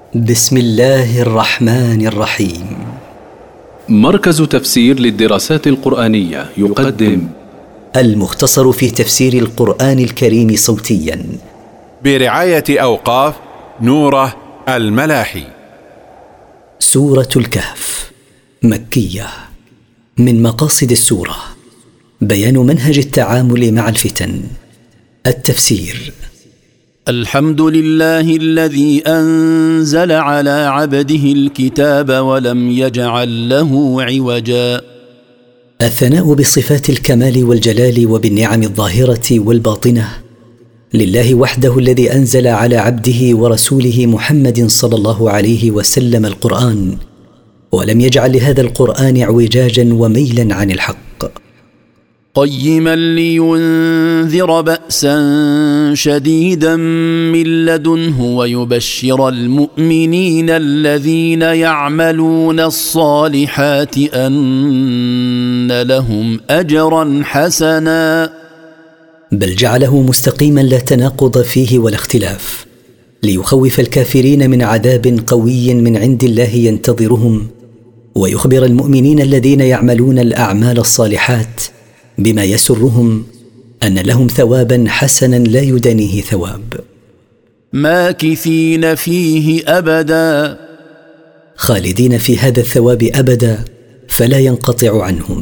بسم الله الرحمن الرحيم. مركز تفسير للدراسات القرآنية يقدم المختصر في تفسير القرآن الكريم صوتيا برعاية أوقاف نوره الملاحي. سورة الكهف مكية. من مقاصد السورة بيان منهج التعامل مع الفتن. التفسير: الحمد لله الذي أنزل على عبده الكتاب ولم يجعل له عوجا. الثناء بصفات الكمال والجلال وبالنعم الظاهرة والباطنة لله وحده، الذي أنزل على عبده ورسوله محمد صلى الله عليه وسلم القرآن، ولم يجعل لهذا القرآن اعوجاجا وميلا عن الحق، قيما لينذر بأسا شديدا من لدنه ويبشر المؤمنين الذين يعملون الصالحات أن لهم أجرا حسنا. بل جعله مستقيما لا تناقض فيه ولا اختلاف، ليخوف الكافرين من عذاب قوي من عند الله ينتظرهم، ويخبر المؤمنين الذين يعملون الأعمال الصالحات بما يسرهم أن لهم ثوابا حسنا لا يدانيه ثواب، ماكثين فيه أبدا، خالدين في هذا الثواب أبدا فلا ينقطع عنهم،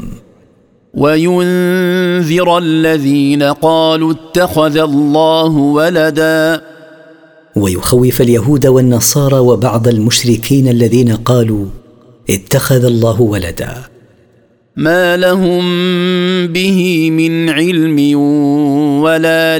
وينذر الذين قالوا اتخذ الله ولدا، ويخوف اليهود والنصارى وبعض المشركين الذين قالوا اتخذ الله ولدا، ما لهم به من علم ولا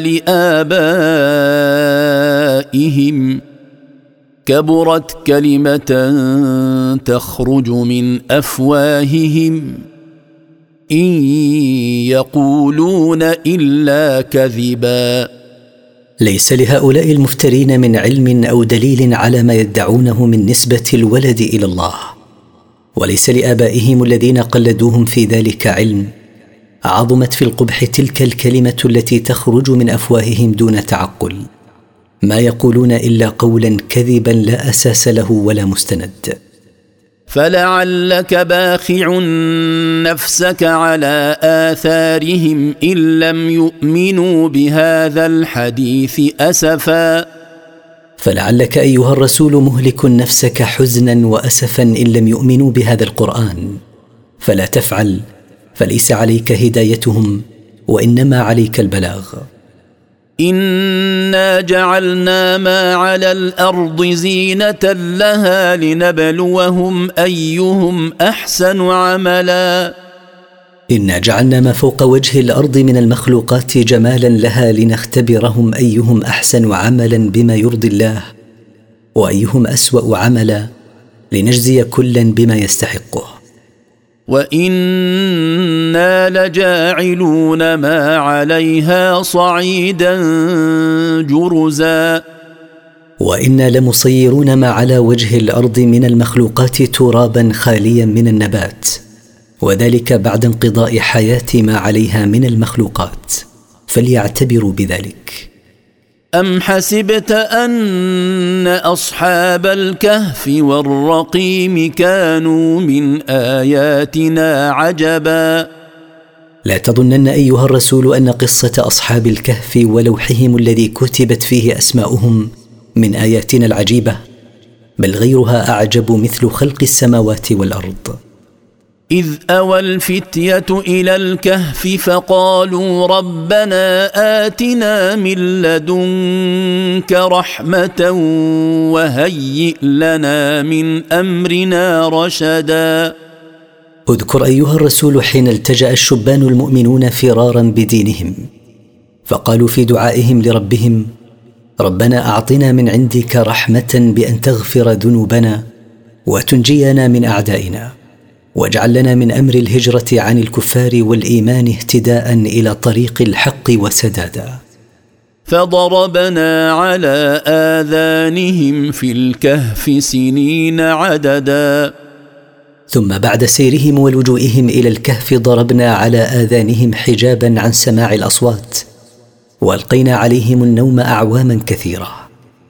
لآبائهم، كبرت كلمة تخرج من أفواههم إن يقولون إلا كذبا. ليس لهؤلاء المفترين من علم أو دليل على ما يدعونه من نسبة الولد إلى الله، وليس لآبائهم الذين قلدوهم في ذلك علم. عظمت في القبح تلك الكلمة التي تخرج من أفواههم دون تعقل، ما يقولون إلا قولا كذبا لا أساس له ولا مستند. فلعلك باخع نفسك على آثارهم إن لم يؤمنوا بهذا الحديث أسفا. فلعلك أيها الرسول مهلك نفسك حزنا وأسفا إن لم يؤمنوا بهذا القرآن، فلا تفعل، فليس عليك هدايتهم وإنما عليك البلاغ. إنا جعلنا ما على الأرض زينة لها لنبلوهم أيهم أحسن عملا. إنا جعلنا ما فوق وجه الأرض من المخلوقات جمالا لها لنختبرهم أيهم أحسن عملا بما يرضي الله، وأيهم أسوأ عملا لنجزي كلا بما يستحقه. وإنا لجاعلون ما عليها صعيدا جرزا. وإنا لمصيرون ما على وجه الأرض من المخلوقات ترابا خاليا من النبات، وذلك بعد انقضاء حياة ما عليها من المخلوقات، فليعتبروا بذلك. أم حسبت أن أصحاب الكهف والرقيم كانوا من آياتنا عجبا. لا تظنن أيها الرسول أن قصة أصحاب الكهف ولوحهم الذي كتبت فيه أسماؤهم من آياتنا العجيبة، بل غيرها أعجب، مثل خلق السماوات والأرض. إذ أوى الفتية إلى الكهف فقالوا ربنا آتنا من لدنك رحمة وهيئ لنا من أمرنا رشدا. اذكر أيها الرسول حين التجأ الشبان المؤمنون فرارا بدينهم، فقالوا في دعائهم لربهم ربنا أعطنا من عندك رحمة بأن تغفر ذنوبنا وتنجينا من أعدائنا، واجعل لنا من أمر الهجرة عن الكفار والإيمان اهتداء إلى طريق الحق وسدادا. فضربنا على آذانهم في الكهف سنين عددا. ثم بعد سيرهم ولجوئهم إلى الكهف ضربنا على آذانهم حجابا عن سماع الأصوات، وألقينا عليهم النوم أعواما كثيرة.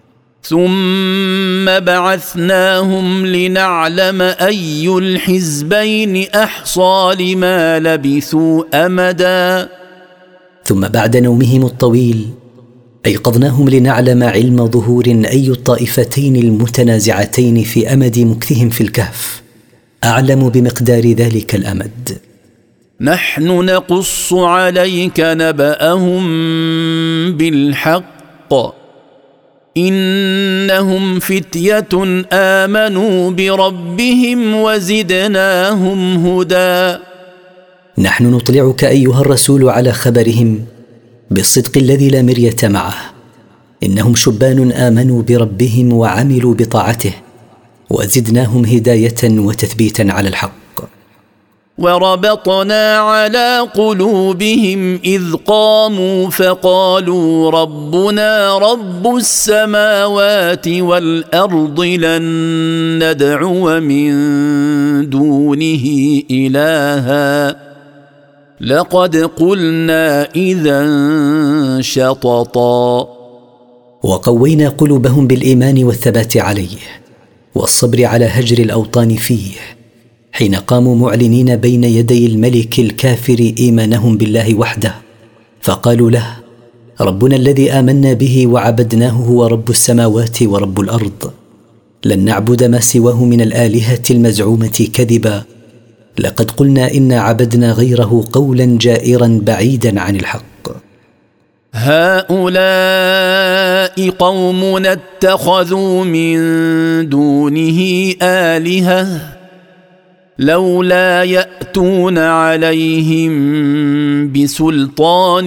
ثم بعثناهم لنعلم أي الحزبين أحصى لما لبثوا أمدا. ثم بعد نومهم الطويل أيقظناهم لنعلم علم ظهور أي الطائفتين المتنازعتين في أمد مكثهم في الكهف أعلم بمقدار ذلك الأمد. نحن نقص عليك نبأهم بالحق إنهم فتية آمنوا بربهم وزدناهم هدى. نحن نطلعك أيها الرسول على خبرهم بالصدق الذي لا مرية معه. إنهم شبان آمنوا بربهم وعملوا بطاعته وزدناهم هداية وتثبيتا على الحق. وربطنا على قلوبهم إذ قاموا فقالوا ربنا رب السماوات والأرض لن ندعو من دونه إلها لقد قلنا إذا شططا. وقوينا قلوبهم بالإيمان والثبات عليه والصبر على هجر الأوطان فيه حين قاموا معلنين بين يدي الملك الكافر إيمانهم بالله وحده فقالوا له ربنا الذي آمنا به وعبدناه هو رب السماوات ورب الأرض لن نعبد ما سواه من الآلهة المزعومة كذبا لقد قلنا إنا عبدنا غيره قولا جائرا بعيدا عن الحق. هؤلاء قومنا اتخذوا من دونه آلهة لولا يأتون عليهم بسلطان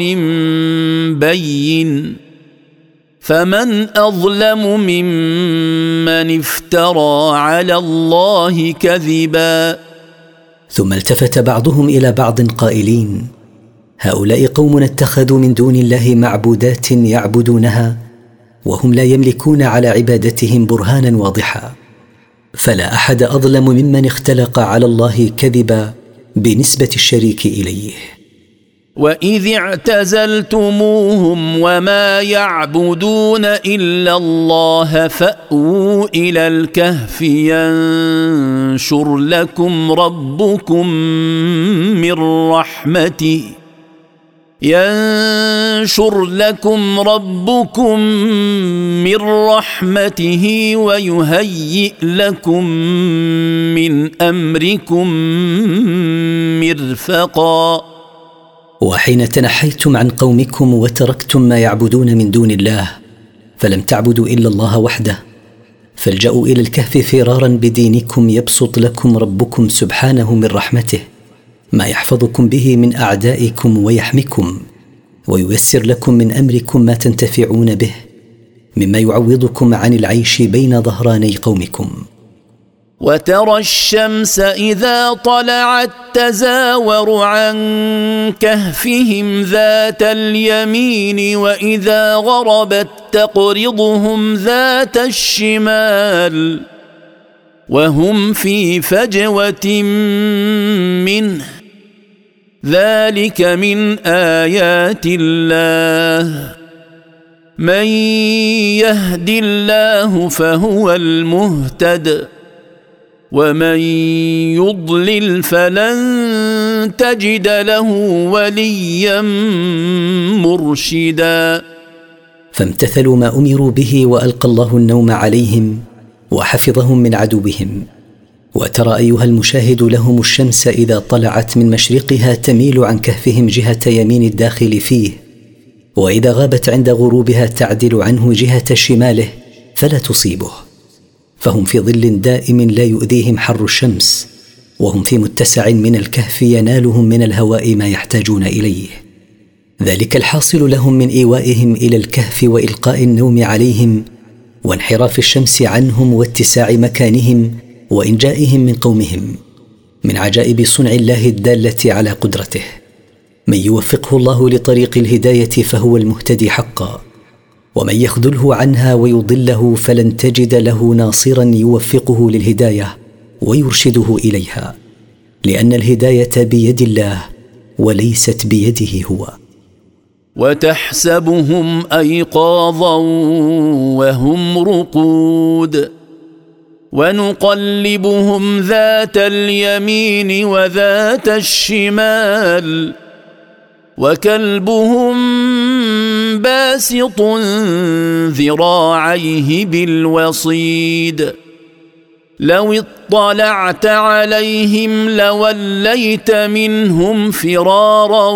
بين فمن أظلم ممن افترى على الله كذبا. ثم التفت بعضهم إلى بعض قائلين هؤلاء قوم اتخذوا من دون الله معبودات يعبدونها وهم لا يملكون على عبادتهم برهانا واضحا فلا أحد أظلم ممن اختلق على الله كذبا بنسبة الشريك إليه. وإذ اعتزلتموهم وما يعبدون إلا الله فأووا إلى الكهف ينشر لكم ربكم من رحمته ويهيئ لكم من أمركم مرفقا. وحين تنحيتم عن قومكم وتركتم ما يعبدون من دون الله فلم تعبدوا إلا الله وحده فالجأوا إلى الكهف فرارا بدينكم يبسط لكم ربكم سبحانه من رحمته ما يحفظكم به من أعدائكم ويحميكم وييسر لكم من أمركم ما تنتفعون به مما يعوضكم عن العيش بين ظهراني قومكم. وترى الشمس إذا طلعت تزاور عن كهفهم ذات اليمين وإذا غربت تقرضهم ذات الشمال وهم في فجوة منه ذلك من آيات الله من يهد الله فهو المهتد ومن يضلل فلن تجد له وليا مرشدا. فامتثلوا ما أمروا به وألقى الله النوم عليهم وحفظهم من عدوهم. وترى أيها المشاهد لهم الشمس إذا طلعت من مشرقها تميل عن كهفهم جهة يمين الداخل فيه وإذا غابت عند غروبها تعدل عنه جهة شماله فلا تصيبه فهم في ظل دائم لا يؤذيهم حر الشمس وهم في متسع من الكهف ينالهم من الهواء ما يحتاجون إليه. ذلك الحاصل لهم من إيوائهم إلى الكهف وإلقاء النوم عليهم وانحراف الشمس عنهم واتساع مكانهم وإنجائهم من قومهم من عجائب صنع الله الدالة على قدرته. من يوفقه الله لطريق الهداية فهو المهتدي حقا ومن يخذله عنها ويضله فلن تجد له ناصرا يوفقه للهداية ويرشده إليها لأن الهداية بيد الله وليست بيده هو. وتحسبهم أيقاظا وهم رقود ونقلبهم ذات اليمين وذات الشمال وكلبهم باسط ذراعيه بالوصيد لو اطلعت عليهم لوليت منهم فرارا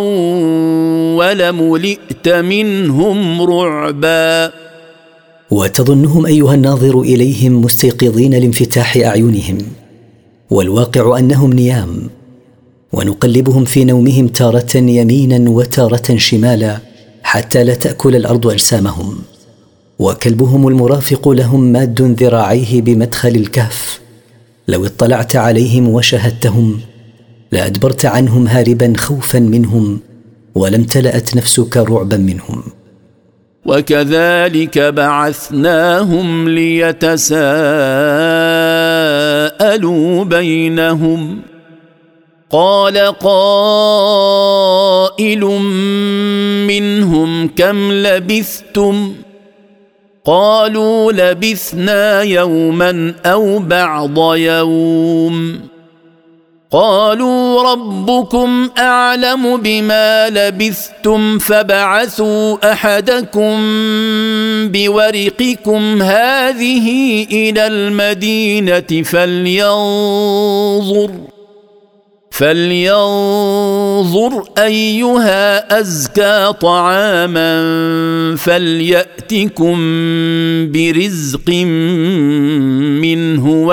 ولملئت منهم رعبا. وتظنهم أيها الناظر إليهم مستيقظين لانفتاح أعينهم، والواقع أنهم نيام، ونقلبهم في نومهم تارة يمينا وتارة شمالا حتى لا تأكل الأرض أجسامهم. وكلبهم المرافق لهم ماد ذراعيه بمدخل الكهف، لو اطلعت عليهم وشهدتهم لأدبرت عنهم هاربا خوفا منهم، ولم تلأت نفسك رعبا منهم. وكذلك بعثناهم ليتساءلوا بينهم قال قائل منهم كم لبثتم قالوا لبثنا يوما أو بعض يوم قالوا ربكم أعلم بما لبثتم فبعثوا أحدكم بورقكم هذه إلى المدينة فلينظر أيها أزكى طعاما فليأتكم برزق منه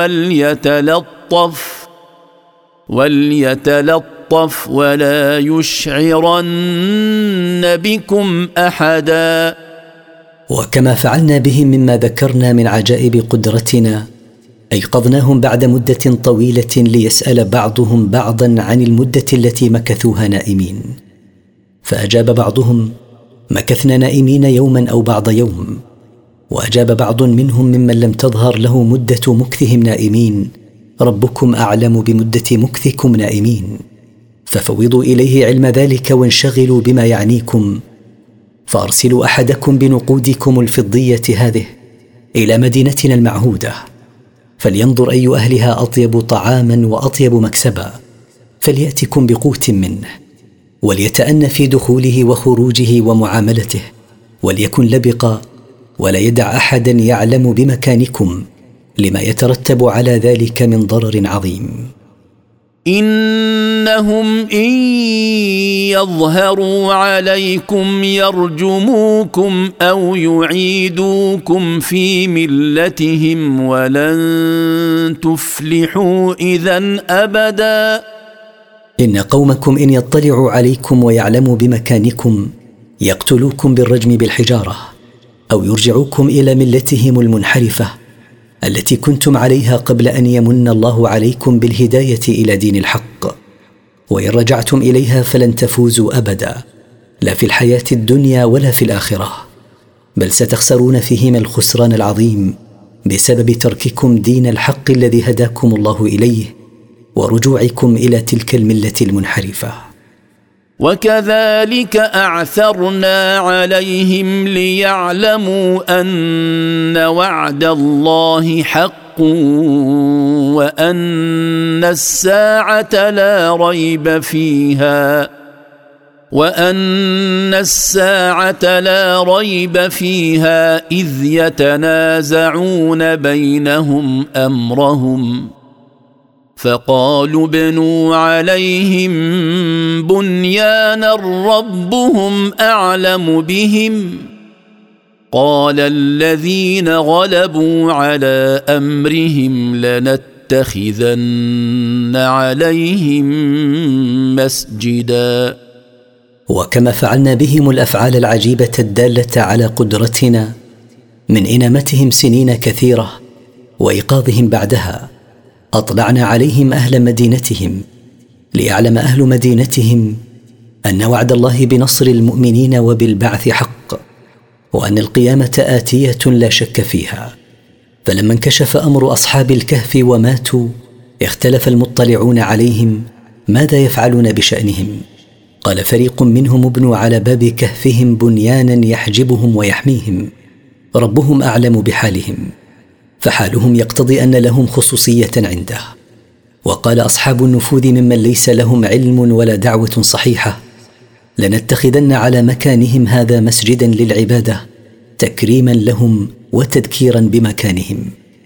وليتلطف ولا يشعرن بكم أحدا. وكما فعلنا بهم مما ذكرنا من عجائب قدرتنا أيقظناهم بعد مدة طويلة ليسأل بعضهم بعضا عن المدة التي مكثوها نائمين، فأجاب بعضهم مكثنا نائمين يوما أو بعض يوم، وأجاب بعض منهم ممن لم تظهر له مدة مكثهم نائمين ربكم أعلم بمدة مكثكم نائمين، ففوضوا إليه علم ذلك وانشغلوا بما يعنيكم، فأرسلوا أحدكم بنقودكم الفضية هذه إلى مدينتنا المعهودة، فلينظر أي أهلها أطيب طعاما وأطيب مكسبا، فليأتكم بقوت منه، وليتأن في دخوله وخروجه ومعاملته، وليكن لبقا، ولا يدع أحدا يعلم بمكانكم لما يترتب على ذلك من ضرر عظيم. إنهم إن يظهروا عليكم يرجموكم أو يعيدوكم في ملتهم ولن تفلحوا إذن أبدا. إن قومكم إن يطلعوا عليكم ويعلموا بمكانكم يقتلوكم بالرجم بالحجارة، أو يرجعوكم إلى ملتهم المنحرفة التي كنتم عليها قبل أن يمن الله عليكم بالهداية إلى دين الحق، وإن رجعتم إليها فلن تفوزوا أبدا، لا في الحياة الدنيا ولا في الآخرة، بل ستخسرون فيهما الخسران العظيم بسبب ترككم دين الحق الذي هداكم الله إليه ورجوعكم إلى تلك الملة المنحرفة. وكذلك أعثرنا عليهم ليعلموا أن وعد الله حق وأن الساعة لا ريب فيها إذ يتنازعون بينهم أمرهم فقالوا ابنوا عليهم بنيانا ربهم أعلم بهم قال الذين غلبوا على أمرهم لنتخذن عليهم مسجدا. وكما فعلنا بهم الأفعال العجيبة الدالة على قدرتنا من إنامتهم سنين كثيرة وإيقاظهم بعدها، أطلعنا عليهم أهل مدينتهم ليعلم أهل مدينتهم أن وعد الله بنصر المؤمنين وبالبعث حق، وأن القيامة آتية لا شك فيها. فلما انكشف أمر أصحاب الكهف وماتوا اختلف المطلعون عليهم ماذا يفعلون بشأنهم، قال فريق منهم ابنوا على باب كهفهم بنيانا يحجبهم ويحميهم، ربهم أعلم بحالهم، فحالهم يقتضي أن لهم خصوصية عنده. وقال أصحاب النفوذ ممن ليس لهم علم ولا دعوة صحيحة: لنتخذن على مكانهم هذا مسجدا للعبادة تكريما لهم وتذكيرا بمكانهم.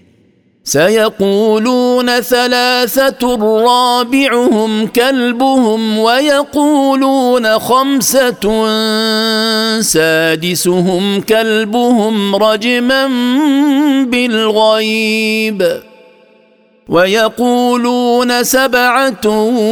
سيقولون ثلاثة رابعهم كلبهم ويقولون خمسة سادسهم كلبهم رجما بالغيب ويقولون سبعة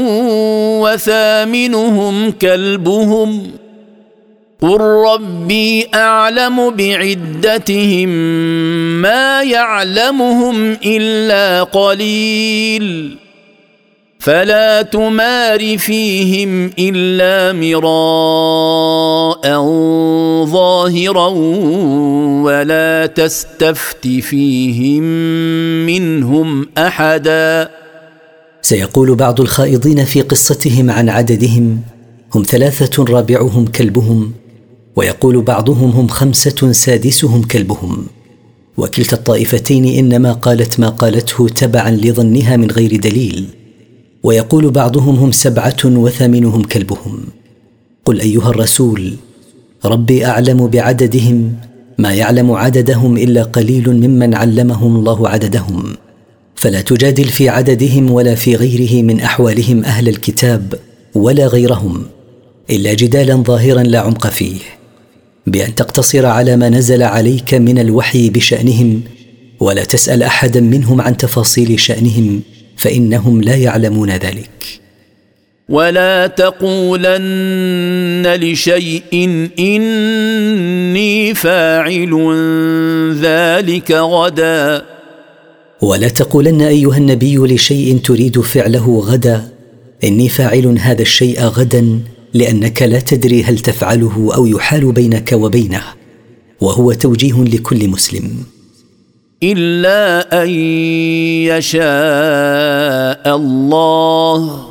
وثامنهم كلبهم قل ربي أعلم بعدتهم ما يعلمهم إلا قليل فلا تمار فيهم إلا مراء ظاهرا ولا تستفت فيهم منهم أحدا. سيقول بعض الخائضين في قصتهم عن عددهم: هم 3 رابعهم كلبهم، ويقول بعضهم: هم 5 سادسهم كلبهم. وكلتا الطائفتين إنما قالت ما قالته تبعا لظنها من غير دليل. ويقول بعضهم: هم 7 وثامنهم كلبهم. قل أيها الرسول: ربي أعلم بعددهم ما يعلم عددهم إلا قليل ممن علمهم الله عددهم، فلا تجادل في عددهم ولا في غيره من أحوالهم أهل الكتاب ولا غيرهم إلا جدالا ظاهرا لا عمق فيه، بأن تقتصر على ما نزل عليك من الوحي بشأنهم، ولا تسأل أحدا منهم عن تفاصيل شأنهم، فإنهم لا يعلمون ذلك. ولا تقولن لشيء إني فاعل ذلك غدا. ولا تقولن أيها النبي لشيء تريد فعله غدا: إني فاعل هذا الشيء غدا، لأنك لا تدري هل تفعله أو يحال بينك وبينه، وهو توجيه لكل مسلم. إلا أن يشاء الله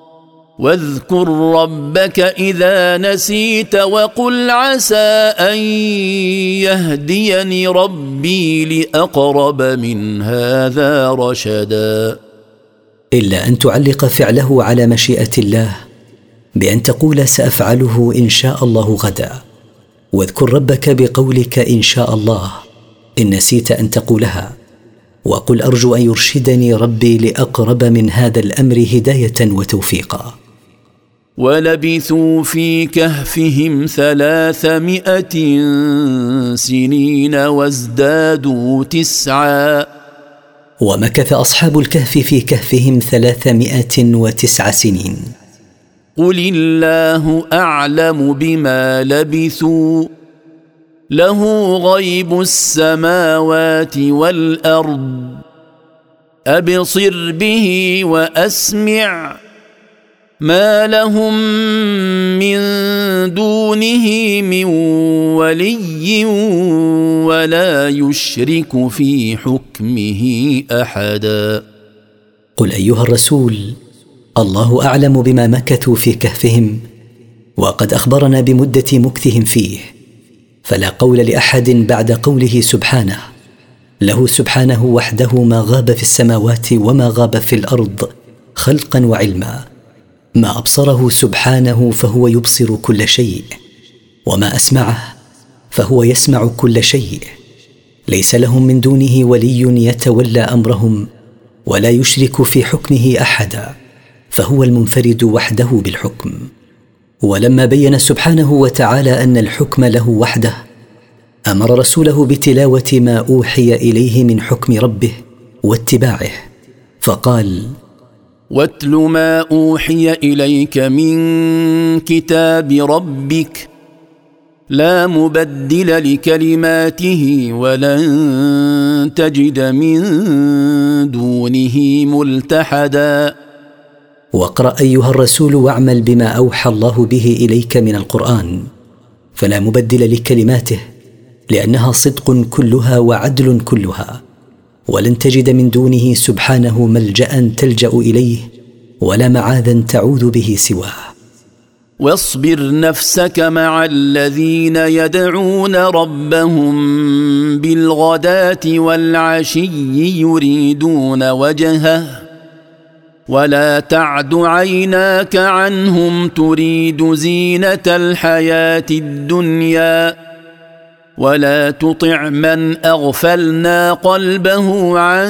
واذكر ربك إذا نسيت وقل عسى أن يهديني ربي لأقرب من هذا رشدا. إلا أن تعلق فعله على مشيئة الله بأن تقول: سأفعله إن شاء الله غدا. واذكر ربك بقولك إن شاء الله إن نسيت أن تقولها، وقل أرجو أن يرشدني ربي لأقرب من هذا الأمر هداية وتوفيقا. ولبثوا في كهفهم 300 سنين وازدادوا 9. ومكث أصحاب الكهف في كهفهم 309 سنين. قل الله أعلم بما لبثوا له غيب السماوات والأرض أبصر به وأسمع ما لهم من دونه من ولي ولا يشرك في حكمه أحدا. قل أيها الرسول: الله أعلم بما مكثوا في كهفهم، وقد أخبرنا بمدة مكثهم فيه، فلا قول لأحد بعد قوله سبحانه. له سبحانه وحده ما غاب في السماوات وما غاب في الأرض خلقا وعلما. ما أبصره سبحانه فهو يبصر كل شيء، وما أسمعه فهو يسمع كل شيء. ليس لهم من دونه ولي يتولى أمرهم، ولا يشرك في حكمه أحدا، فهو المنفرد وحده بالحكم. ولما بين سبحانه وتعالى أن الحكم له وحده، أمر رسوله بتلاوة ما أوحي إليه من حكم ربه واتباعه، فقال: واتل ما أوحي إليك من كتاب ربك لا مبدل لكلماته ولن تجد من دونه ملتحدا. واقرأ أيها الرسول واعمل بما أوحى الله به إليك من القرآن، فلا مبدل لكلماته، لأنها صدق كلها وعدل كلها، ولن تجد من دونه سبحانه ملجأ تلجأ إليه ولا معاذا تعوذ به سواه. واصبر نفسك مع الذين يدعون ربهم بالغداة والعشي يريدون وجهه ولا تعد عيناك عنهم تريد زينة الحياة الدنيا ولا تطع من أغفلنا قلبه عن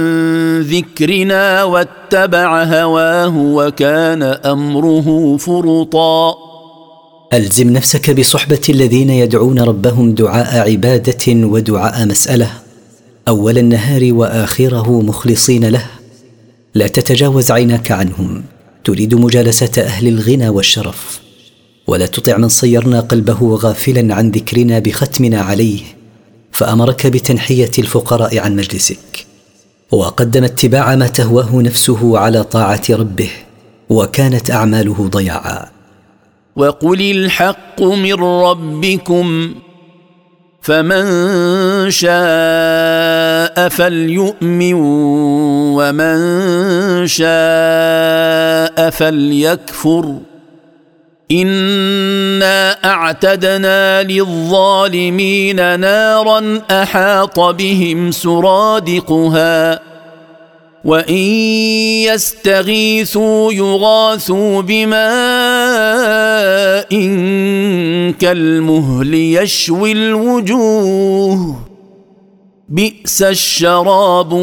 ذكرنا واتبع هواه وكان أمره فرطا. ألزم نفسك بصحبة الذين يدعون ربهم دعاء عبادة ودعاء مسألة أول النهار وآخره مخلصين له. لا تتجاوز عيناك عنهم، تريد مجالسة أهل الغنى والشرف. ولا تطع من صيرنا قلبه غافلا عن ذكرنا بختمنا عليه فأمرك بتنحية الفقراء عن مجلسك، وقدم اتباع ما تهواه نفسه على طاعة ربه وكانت أعماله ضياعا. وقل الحق من ربكم فمن شاء فليؤمن ومن شاء فليكفر إنا أعتدنا للظالمين نارا أحاط بهم سرادقها وإن يستغيثوا يغاثوا بماء كالمهل يشوي الوجوه بئس الشراب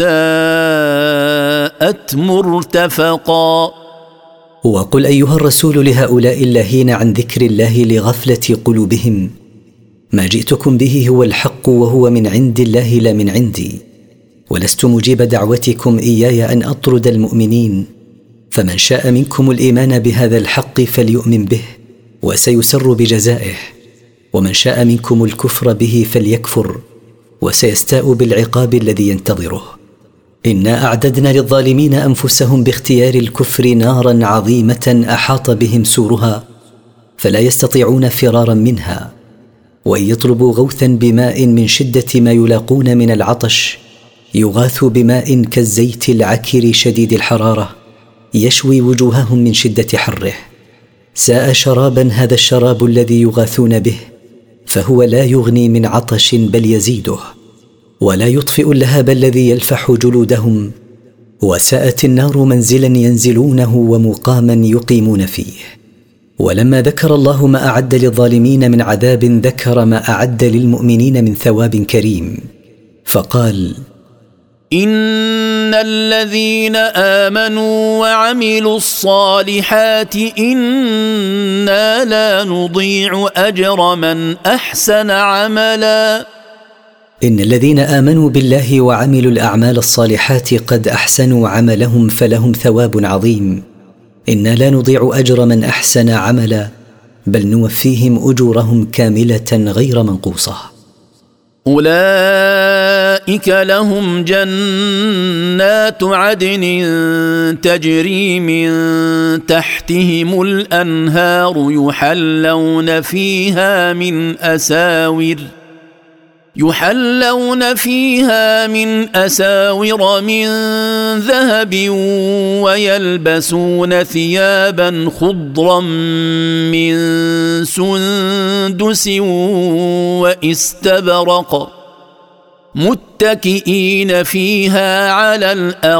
وساءت مرتفقا. وقل أيها الرسول لهؤلاء اللاهين عن ذكر الله لغفلة قلوبهم: ما جئتكم به هو الحق وهو من عند الله لا من عندي، ولست مجيب دعوتكم إياي أن أطرد المؤمنين، فمن شاء منكم الإيمان بهذا الحق فليؤمن به وسيسر بجزائه، ومن شاء منكم الكفر به فليكفر وسيستاء بالعقاب الذي ينتظره. إنا أعددنا للظالمين أنفسهم باختيار الكفر نارا عظيمة أحاط بهم سورها فلا يستطيعون فرارا منها، وإن يطلبوا غوثا بماء من شدة ما يلاقون من العطش يغاثوا بماء كالزيت العكر شديد الحرارة يشوي وجوههم من شدة حره. ساء شرابا هذا الشراب الذي يغاثون به، فهو لا يغني من عطش بل يزيده، ولا يطفئ اللهب الذي يلفح جلودهم. وساءت النار منزلا ينزلونه ومقاما يقيمون فيه. ولما ذكر الله ما أعد للظالمين من عذاب ذكر ما أعد للمؤمنين من ثواب كريم، فقال: إن الذين آمنوا وعملوا الصالحات إنا لا نضيع أجر من أحسن عملا. إن الذين آمنوا بالله وعملوا الأعمال الصالحات قد أحسنوا عملهم فلهم ثواب عظيم. إنا لا نضيع أجر من أحسن عملا، بل نوفيهم أجورهم كاملة غير منقوصة. أولئك لهم جنات عدن تجري من تحتهم الأنهار يحلون فيها من أساور من ذهب ويلبسون ثيابا خضرا من سندس واستبرق متكئين فيها على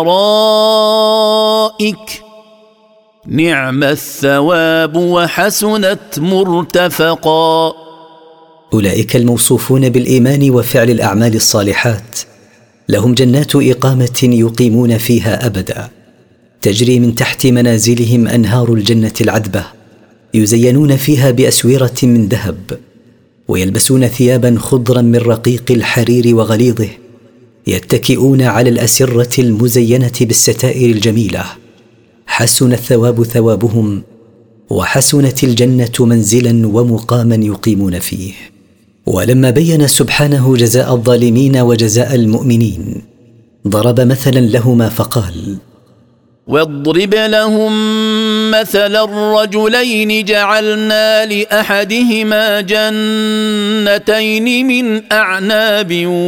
الأرائك نعم الثواب وحسنت مرتفقا. أولئك الموصوفون بالإيمان وفعل الأعمال الصالحات لهم جنات إقامة يقيمون فيها أبدا، تجري من تحت منازلهم أنهار الجنة العذبة، يزينون فيها بأسورة من ذهب، ويلبسون ثيابا خضرا من رقيق الحرير وغليظه، يتكئون على الأسرة المزينة بالستائر الجميلة. حسن الثواب ثوابهم، وحسنت الجنة منزلا ومقاما يقيمون فيه. ولما بين سبحانه جزاء الظالمين وجزاء المؤمنين ضرب مثلا لهما فقال: واضرب لهم مثل الرجلين جعلنا لأحدهما جنتين من أعناب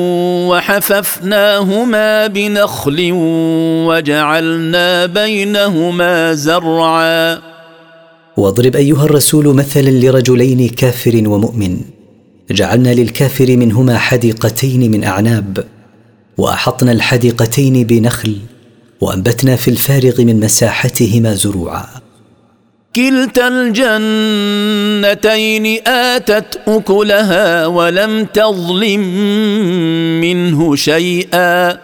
وحففناهما بنخل وجعلنا بينهما زرعا واضرب أيها الرسول مثلا لرجلين كافر ومؤمن، جعلنا للكافر منهما حديقتين من أعناب، وأحطنا الحديقتين بنخل، وأنبتنا في الفارغ من مساحتهما زروعا. كلتا الجنتين آتت أكلها ولم تظلم منه شيئا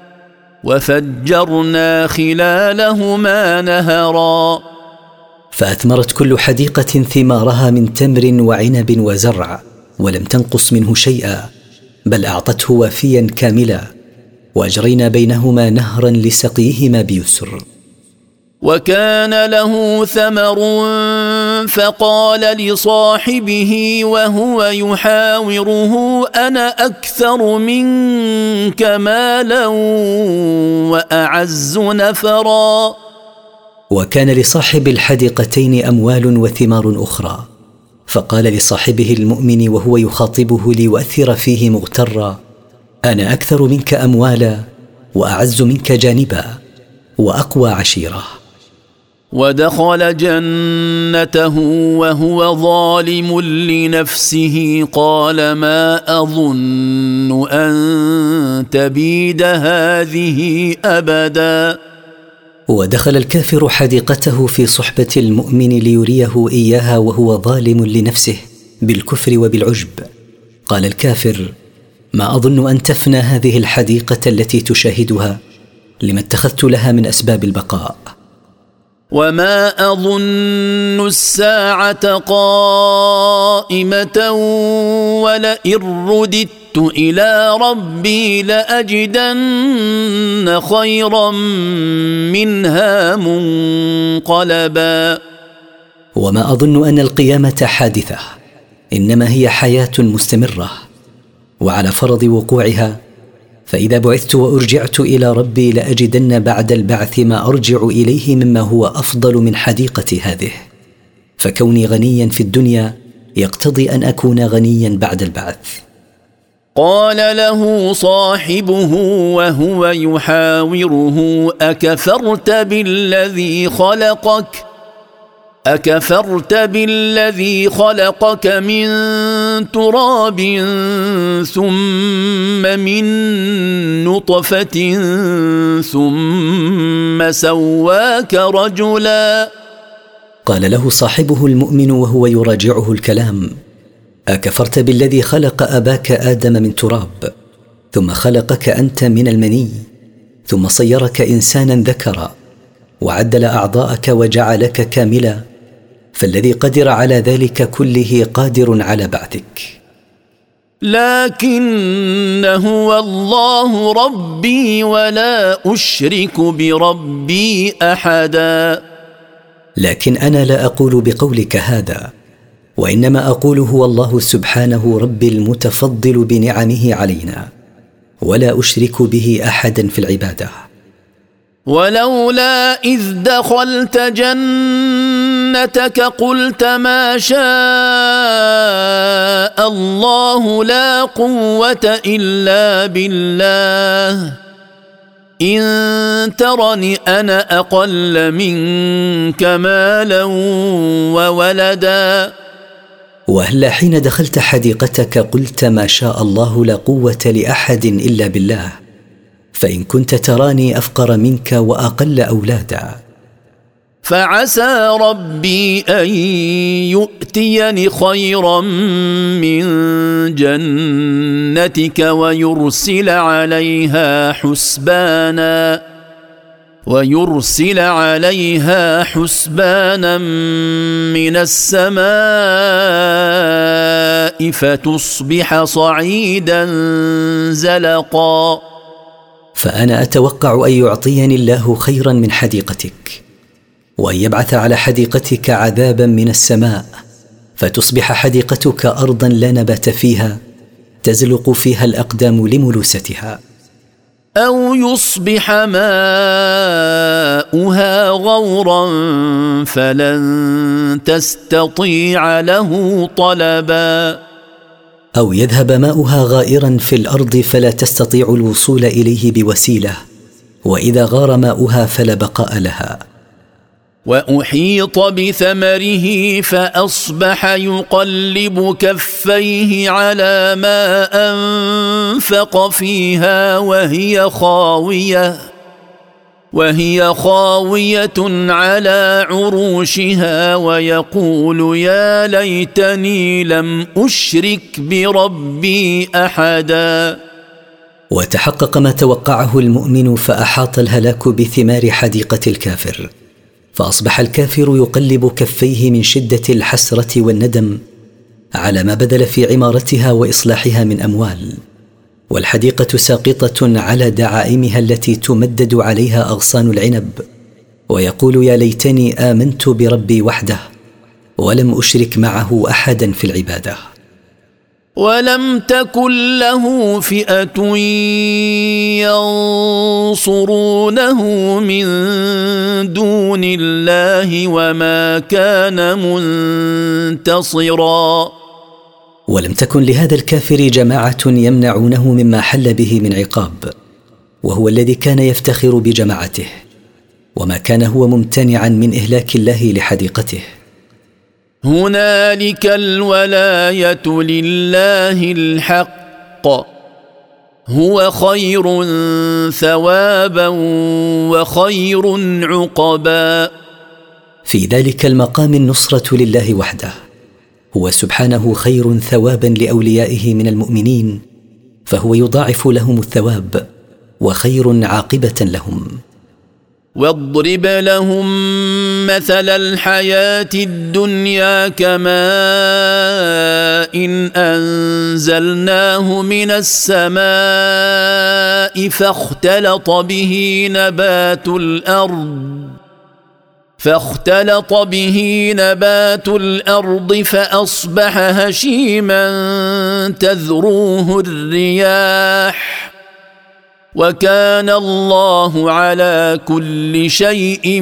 وفجرنا خلالهما نهرا. فأثمرت كل حديقة ثمارها من تمر وعنب وزرع، ولم تنقص منه شيئا، بل أعطته وافيا كاملا، وأجرينا بينهما نهرا لسقيهما بيسر. وكان له ثمر فقال لصاحبه وهو يحاوره أنا أكثر منك مالا وأعز نفرا. وكان لصاحب الحديقتين أموال وثمار أخرى، فقال لصاحبه المؤمن وهو يخاطبه ليؤثر فيه مغترا أنا أكثر منك أموالا وأعز منك جانبا وأقوى عشيرة. ودخل جنته وهو ظالم لنفسه قال ما أظن أن تبيد هذه أبدا. ودخل الكافر حديقته في صحبة المؤمن ليريه إياها وهو ظالم لنفسه بالكفر وبالعجب. قال الكافر ما أظن أن تفنى هذه الحديقة التي تشاهدها لما اتخذت لها من أسباب البقاء. وما أظن الساعة قائمة ولئن رددت إلى ربي لأجدن خيرا منها منقلبا. وما أظن أن القيامة حادثة، إنما هي حياة مستمرة، وعلى فرض وقوعها فإذا بعثت وأرجعت إلى ربي لأجدن بعد البعث ما أرجع إليه مما هو أفضل من حديقة هذه، فكوني غنيا في الدنيا يقتضي أن أكون غنيا بعد البعث. قال له صاحبه وهو يحاوره أكفرت بالذي خلقك من تراب ثم من نطفة ثم سواك رجلا. قال له صاحبه المؤمن وهو يراجعه الكلام أكفرت بالذي خلق أباك آدم من تراب ثم خلقك أنت من المني ثم صيرك إنسانا ذكرا وعدل أعضاءك وجعلك كاملا، فالذي قدر على ذلك كله قادر على بعثك. لكن هو الله ربي ولا أشرك بربي أحدا. لكن أنا لا أقول بقولك هذا، وإنما أقول هو الله سبحانه ربي المتفضل بنعمه علينا، ولا أشرك به أحدا في العبادة. ولولا إذ دخلت جنتك قلت ما شاء الله لا قوة إلا بالله إن ترني أنا أقل منك مالا وولدا. وهلا حين دخلت حديقتك قلت ما شاء الله لا قوة لأحد إلا بالله، فإن كنت تراني أفقر منك وأقل أولادا. فعسى ربي أن يؤتيني خيرا من جنتك ويرسل عليها حسبانا من السماء فتصبح صعيدا زلقا. فأنا أتوقع أن يعطيني الله خيرا من حديقتك، وأن يبعث على حديقتك عذابا من السماء فتصبح حديقتك أرضا لا نبات فيها تزلق فيها الأقدام لملوستها، أو يصبح ماؤها غورا فلن تستطيع له طلبا، أو يذهب ماؤها غائرا في الأرض فلا تستطيع الوصول إليه بوسيلة، وإذا غار ماؤها فلا بقاء لها. وأحيط بثمره فأصبح يقلب كفيه على ما أنفق فيها وهي خاوية على عروشها ويقول يا ليتني لم أشرك بربي أحدا. وتحقق ما توقعه المؤمن فأحاط الهلاك بثمار حديقة الكافر، فأصبح الكافر يقلب كفيه من شدة الحسرة والندم على ما بذل في عمارتها وإصلاحها من أموال، والحديقة ساقطة على دعائمها التي تمدد عليها أغصان العنب، ويقول يا ليتني آمنت بربي وحده ولم أشرك معه أحدا في العبادة. ولم تكن له فئة ينصرونه من دون الله وما كان منتصرا. ولم تكن لهذا الكافر جماعة يمنعونه مما حل به من عقاب، وهو الذي كان يفتخر بجماعته، وما كان هو ممتنعا من إهلاك الله لحديقته. هنالك الولاية لله الحق هو خير ثوابا وخير عقبا. في ذلك المقام النصرة لله وحده، هو سبحانه خير ثوابا لأوليائه من المؤمنين، فهو يضاعف لهم الثواب وخير عاقبة لهم. واضرب لهم مثل الحياة الدنيا كماء إن أنزلناه من السماء فاختلط به نبات الأرض فأصبح هشيما تذروه الرياح وكان الله على كل شيء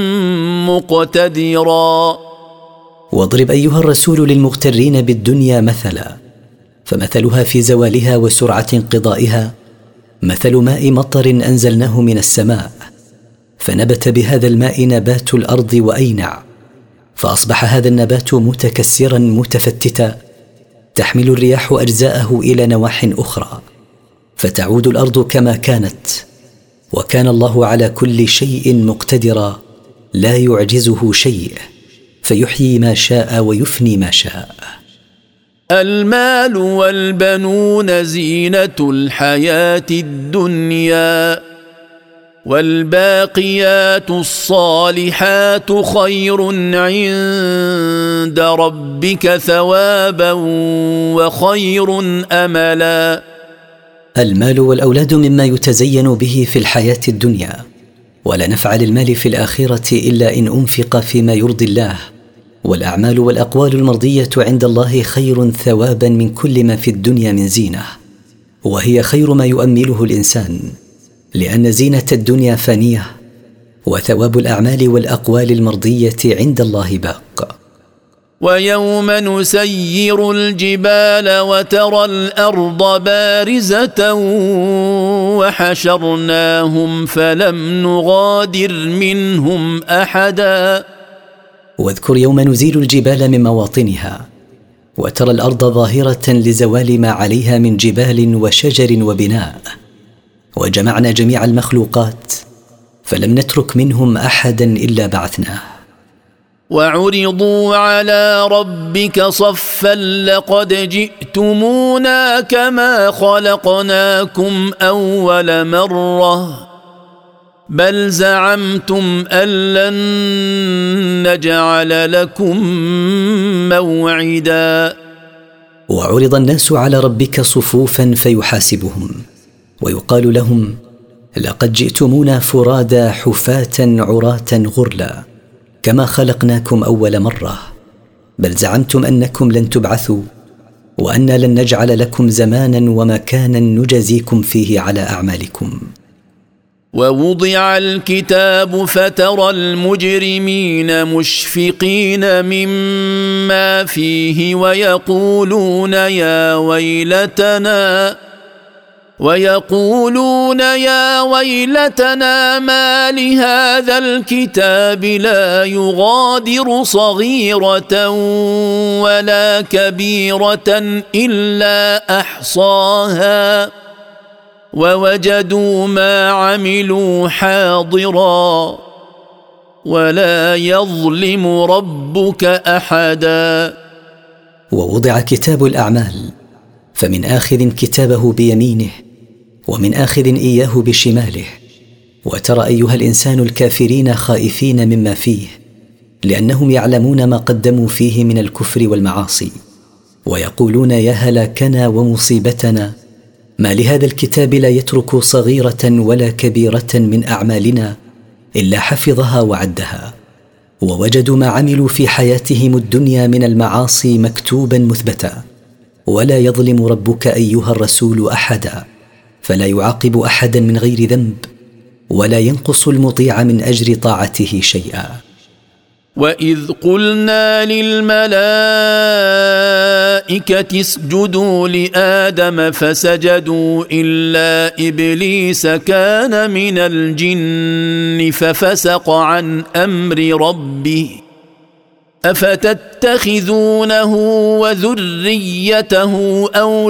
مقتدرا. واضرب أيها الرسول للمغترين بالدنيا مثلا، فمثلها في زوالها وسرعة انقضائها مثل ماء مطر أنزلناه من السماء، فنبت بهذا الماء نبات الأرض وأينع، فأصبح هذا النبات متكسرا متفتتا، تحمل الرياح أجزاءه إلى نواح أخرى، فتعود الأرض كما كانت، وكان الله على كل شيء مقتدرا لا يعجزه شيء، فيحيي ما شاء ويفني ما شاء. المال والبنون زينة الحياة الدنيا والباقيات الصالحات خير عند ربك ثوابا وخير أملا. المال والأولاد مما يتزين به في الحياة الدنيا، ولا نفع للمال في الآخرة إلا إن أنفق فيما يرضي الله، والأعمال والأقوال المرضية عند الله خير ثوابا من كل ما في الدنيا من زينة، وهي خير ما يؤمله الإنسان، لأن زينة الدنيا فانية، وثواب الأعمال والأقوال المرضية عند الله باق. ويوم نسير الجبال وترى الأرض بارزة وحشرناهم فلم نغادر منهم أحدا. واذكر يوم نزيل الجبال من مواطنها، وترى الأرض ظاهرة لزوال ما عليها من جبال وشجر وبناء، وجمعنا جميع المخلوقات فلم نترك منهم أحدا إلا بعثناه. وعرضوا على ربك صفا لقد جئتمونا كما خلقناكم أول مرة بل زعمتم أن لن نجعل لكم موعدا. وعرض الناس على ربك صفوفا فيحاسبهم، ويقال لهم لقد جئتمونا فرادا حفاة عراة غرلا كما خلقناكم أول مرة بل زعمتم أنكم لن تبعثوا، وأنا لن نجعل لكم زمانا ومكانا نجزيكم فيه على أعمالكم. ووضع الكتاب فترى المجرمين مشفقين مما فيه ويقولون ويقولون يا ويلتنا ما لهذا الكتاب لا يغادر صغيرة ولا كبيرة إلا أحصاها ووجدوا ما عملوا حاضرا ولا يظلم ربك أحدا. ووضع كتاب الأعمال، فمن آخذ كتابه بيمينه ومن آخذ إياه بشماله، وترى أيها الإنسان الكافرين خائفين مما فيه، لأنهم يعلمون ما قدموا فيه من الكفر والمعاصي، ويقولون يا هلاكنا ومصيبتنا، ما لهذا الكتاب لا يترك صغيرة ولا كبيرة من أعمالنا إلا حفظها وعدها، ووجدوا ما عملوا في حياتهم الدنيا من المعاصي مكتوبا مثبتا، ولا يظلم ربك أيها الرسول أحدا، فلا يعاقب أحدا من غير ذنب، ولا ينقص المطيع من أجر طاعته شيئا. وإذ قلنا للملائكة اسجدوا لآدم فسجدوا إلا إبليس كان من الجن ففسق عن أمر ربه أفتتخذونه وذريته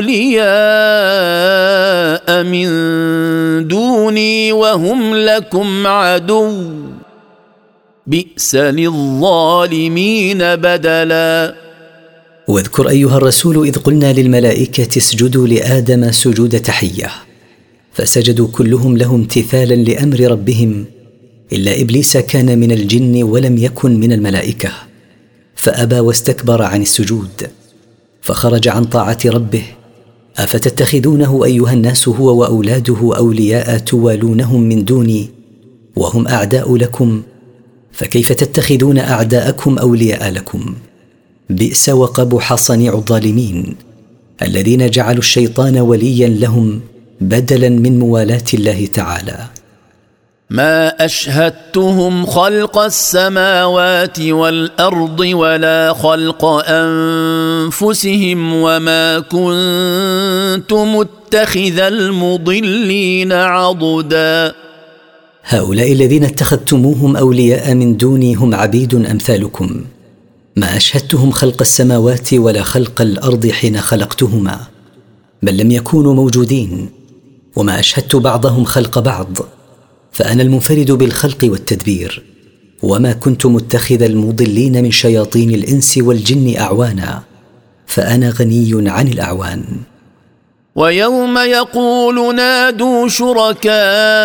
أولياء من دوني وهم لكم عدو بئس للظالمين بدلا. واذكر أيها الرسول إذ قلنا للملائكة اسجدوا لآدم سجود تحية، فسجدوا كلهم له امتثالا لأمر ربهم إلا إبليس كان من الجن ولم يكن من الملائكة، فأبى واستكبر عن السجود، فخرج عن طاعة ربه. أفتتخذونه أيها الناس هو وأولاده أولياء توالونهم من دوني وهم أعداء لكم، فكيف تتخذون أعداءكم أولياء لكم؟ بئس وقبح صنيع الظالمين الذين جعلوا الشيطان وليا لهم بدلا من موالاة الله تعالى. ما أشهدتهم خلق السماوات والأرض ولا خلق أنفسهم وما كنت متخذ المضلين عضدا. هؤلاء الذين اتخذتموهم أولياء من دوني هم عبيد أمثالكم، ما أشهدتهم خلق السماوات ولا خلق الأرض حين خلقتهما، بل لم يكونوا موجودين، وما أشهدت بعضهم خلق بعض، فأنا المنفرد بالخلق والتدبير، وما كنت متخذ المضلين من شياطين الإنس والجن أعوانا، فأنا غني عن الأعوان. ويوم يقول نادوا شركائي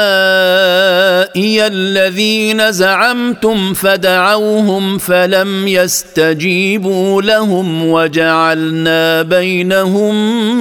الذين زعمتم فدعوهم فلم يستجيبوا لهم وجعلنا بينهم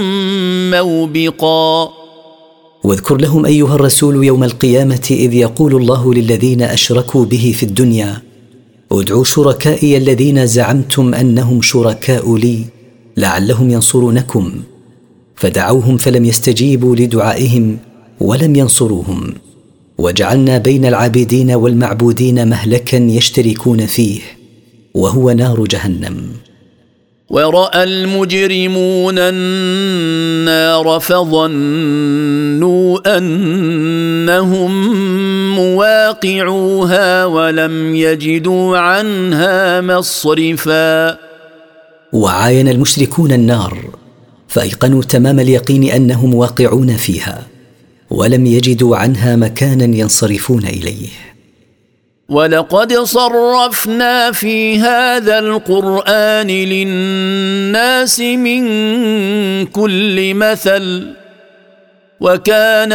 موبقا. واذكر لهم أيها الرسول يوم القيامة إذ يقول الله للذين أشركوا به في الدنيا ادعوا شركائي الذين زعمتم أنهم شركاء لي لعلهم ينصرونكم، فدعوهم فلم يستجيبوا لدعائهم ولم ينصروهم، وجعلنا بين العابدين والمعبودين مهلكا يشتركون فيه وهو نار جهنم. ورأى المجرمون النار فظنوا أنهم مواقعوها ولم يجدوا عنها مصرفا. وعاين المشركون النار فأيقنوا تمام اليقين أنهم واقعون فيها ولم يجدوا عنها مكانا ينصرفون إليه. ولقد صرفنا في هذا القرآن للناس من كل مثل وكان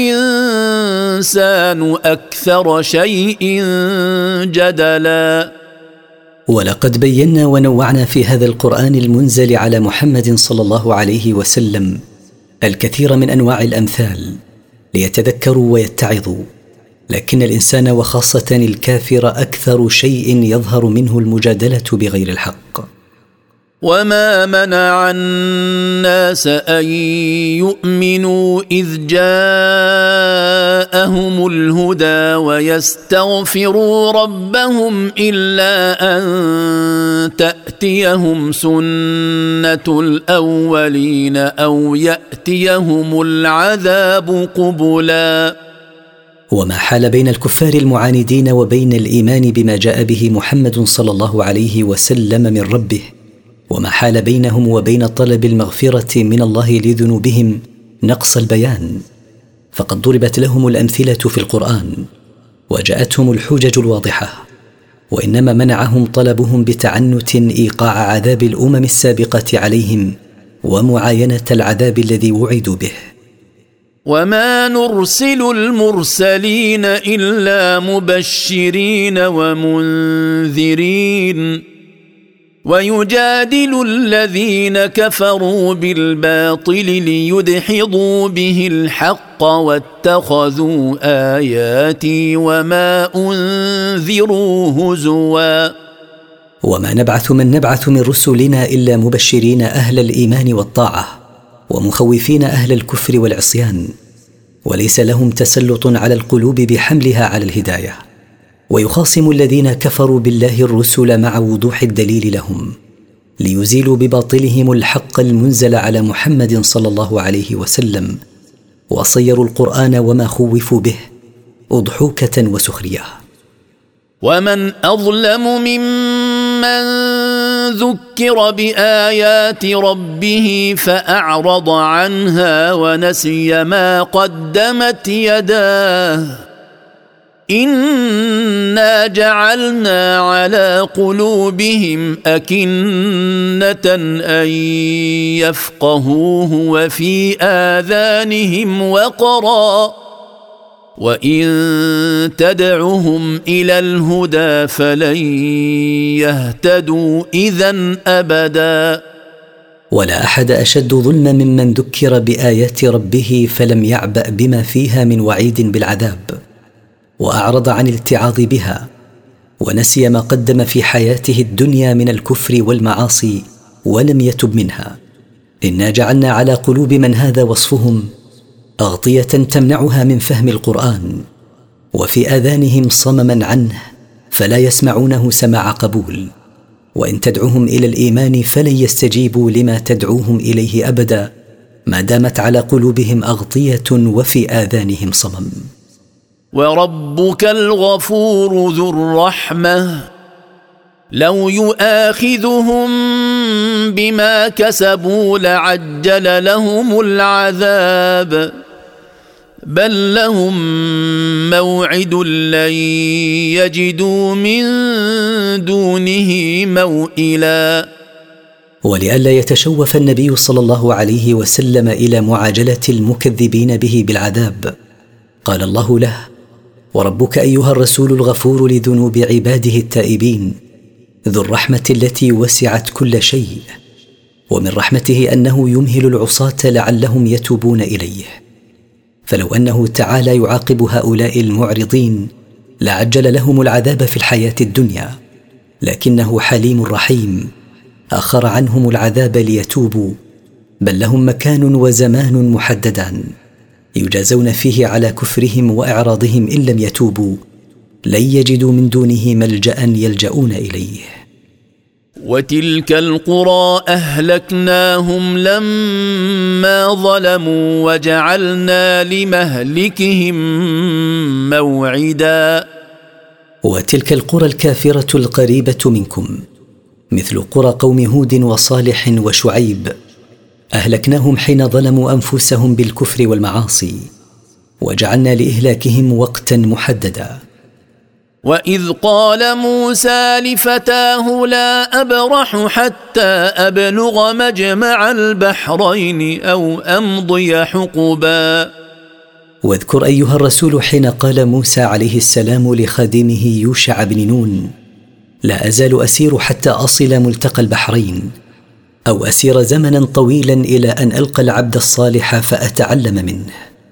الإنسان أكثر شيء جدلا. ولقد بينا ونوعنا في هذا القرآن المنزل على محمد صلى الله عليه وسلم الكثير من أنواع الأمثال ليتذكروا ويتعظوا، لكن الإنسان وخاصة الكافر أكثر شيء يظهر منه المجادلة بغير الحق. وما منع الناس أن يؤمنوا إذ جاءهم جاءهم الهدى ويستغفروا ربهم إلا أن تأتيهم سنة الأولين أو يأتيهم العذاب قبلا. وما حال بين الكفار المعاندين وبين الإيمان بما جاء به محمد صلى الله عليه وسلم من ربه، وما حال بينهم وبين طلب المغفرة من الله لذنوبهم نقص البيان، فقد ضربت لهم الأمثلة في القرآن وجاءتهم الحجج الواضحة، وإنما منعهم طلبهم بتعنت إيقاع عذاب الأمم السابقة عليهم ومعاينة العذاب الذي وعدوا به. وما نرسل المرسلين إلا مبشرين ومنذرين ويجادل الذين كفروا بالباطل ليدحضوا به الحق واتخذوا آياتي وما أنذروا هزوا. وما نبعث من نبعث من رسلنا إلا مبشرين أهل الإيمان والطاعة ومخوفين أهل الكفر والعصيان، وليس لهم تسلط على القلوب بحملها على الهداية، ويخاصم الذين كفروا بالله الرسل مع وضوح الدليل لهم ليزيلوا بباطلهم الحق المنزل على محمد صلى الله عليه وسلم، وصيروا القرآن وما خوفوا به أضحوكة وسخرية. ومن أظلم ممن ذكر بآيات ربه فأعرض عنها ونسي ما قدمت يداه إنا جعلنا على قلوبهم أكنة أن يفقهوه وفي آذانهم وقرا وإن تدعهم إلى الهدى فلن يهتدوا إذن أبدا. ولا أحد أشد ظلما ممن ذكر بآيات ربه فلم يعبأ بما فيها من وعيد بالعذاب، وأعرض عن الاتعاظ بها، ونسي ما قدم في حياته الدنيا من الكفر والمعاصي ولم يتب منها. إنا جعلنا على قلوب من هذا وصفهم أغطية تمنعها من فهم القرآن، وفي آذانهم صمما عنه فلا يسمعونه سماع قبول، وإن تدعوهم إلى الإيمان فلن يستجيبوا لما تدعوهم إليه أبدا ما دامت على قلوبهم أغطية وفي آذانهم صمم. وربك الغفور ذو الرحمة لو يؤاخذهم بما كسبوا لعجل لهم العذاب بل لهم موعد لن يجدوا من دونه موئلا. ولئلا يتشوف النبي صلى الله عليه وسلم إلى معاجلة المكذبين به بالعذاب قال الله له: وربك أيها الرسول الغفور لذنوب عباده التائبين ذو الرحمة التي وسعت كل شيء، ومن رحمته أنه يمهل العصاة لعلهم يتوبون إليه، فلو أنه تعالى يعاقب هؤلاء المعرضين لعجل لهم العذاب في الحياة الدنيا، لكنه حليم رحيم أخر عنهم العذاب ليتوبوا، بل لهم مكان وزمان محددان يجازون فيه على كفرهم وإعراضهم إن لم يتوبوا لن يجدوا من دونه ملجأ يلجؤون إليه. وتلك القرى أهلكناهم لما ظلموا وجعلنا لمهلكهم موعدا. وتلك القرى الكافرة القريبة منكم مثل قرى قوم هود وصالح وشعيب أهلكناهم حين ظلموا أنفسهم بالكفر والمعاصي، وجعلنا لإهلاكهم وقتا محددا. وإذ قال موسى لفتاه لا أبرح حتى أبلغ مجمع البحرين أو أمضي حقبا. واذكر أيها الرسول حين قال موسى عليه السلام لخادمه يوشع بن نون: لا أزال أسير حتى أصل ملتقى البحرين، أو أسير زمنا طويلا إلى أن ألقى العبد الصالح فأتعلم منه.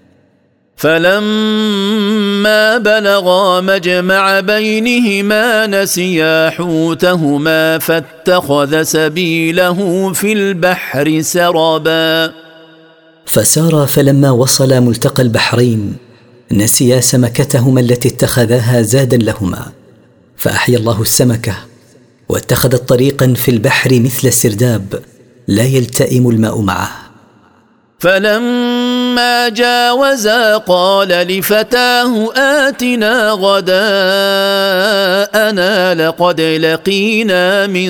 فلما بلغا مجمع بينهما نسيا حوتهما فاتخذ سبيله في البحر سربا. فسار فلما وصل ملتقى البحرين نسيا سمكتهما التي اتخذاها زادا لهما، فأحيا الله السمكة واتخذت طريقا في البحر مثل السرداب لا يلتئم الماء معه. فلما جاوزا قال لفتاه آتنا غداءنا لقد لقينا من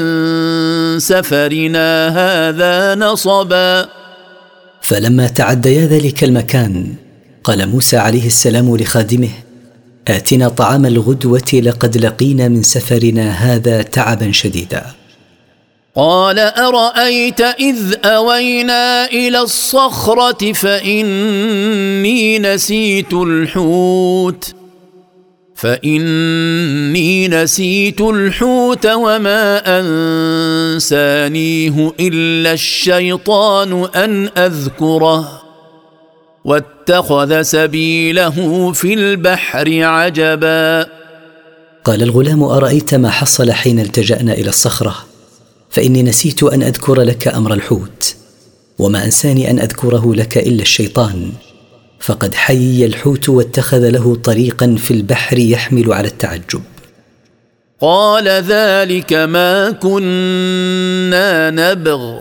سفرنا هذا نصبا. فلما تعديا ذلك المكان قال موسى عليه السلام لخادمه: آتنا طعام الغدوة لقد لقينا من سفرنا هذا تعبا شديدا. قال أرأيت إذ أوينا إلى الصخرة فإني نسيت الحوت وما أنسانيه إلا الشيطان أن أذكره واتخذ سبيله في البحر عجبا. قال الغلام: أرأيت ما حصل حين التجأنا إلى الصخرة؟ فإني نسيت أن أذكر لك أمر الحوت، وما أنساني أن أذكره لك إلا الشيطان، فقد حيي الحوت واتخذ له طريقا في البحر يحمل على التعجب. قال ذلك ما كنا نبغ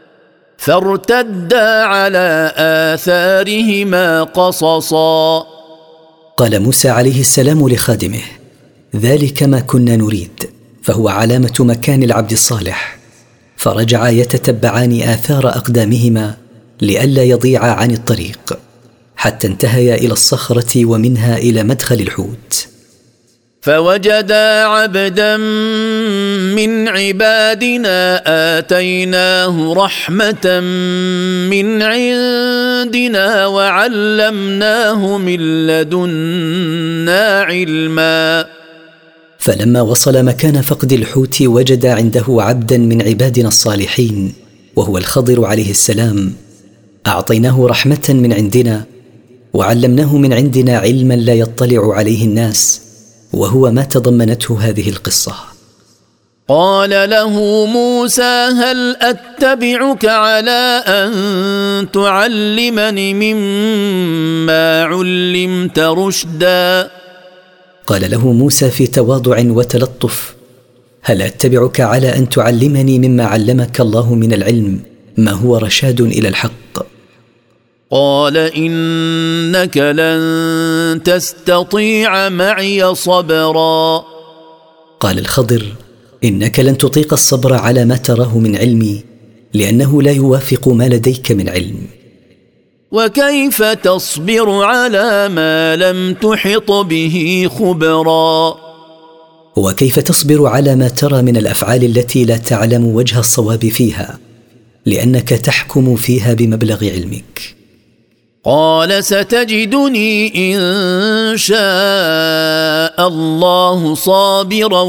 فارتدا على آثارهما قصصا. قال موسى عليه السلام لخادمه: ذلك ما كنا نريد، فهو علامة مكان العبد الصالح. فرجعا يتتبعان آثار أقدامهما لئلا يضيعا عن الطريق، حتى انتهيا إلى الصخرة ومنها إلى مدخل الحوت. فوجدا عبدا من عبادنا آتيناه رحمة من عندنا وعلمناه من لدنا علما. فلما وصل مكان فقد الحوت وجد عنده عبدا من عبادنا الصالحين وهو الخضر عليه السلام، أعطيناه رحمة من عندنا وعلمناه من عندنا علما لا يطلع عليه الناس، وهو ما تضمنته هذه القصة. قال له موسى: هل أتبعك على أن تعلمني مما علمت رشدا؟ قال له موسى في تواضع وتلطف: هل أتبعك على أن تعلمني مما علمك الله من العلم ما هو رشاد إلى الحق؟ قال إنك لن تستطيع معي صبرا. قال الخضر: إنك لن تطيق الصبر على ما تراه من علمي، لأنه لا يوافق ما لديك من علم. وكيف تصبر على ما لم تحط به خبرا؟ وكيف تصبر على ما ترى من الأفعال التي لا تعلم وجه الصواب فيها، لأنك تحكم فيها بمبلغ علمك. قال ستجدني إن شاء الله صابرا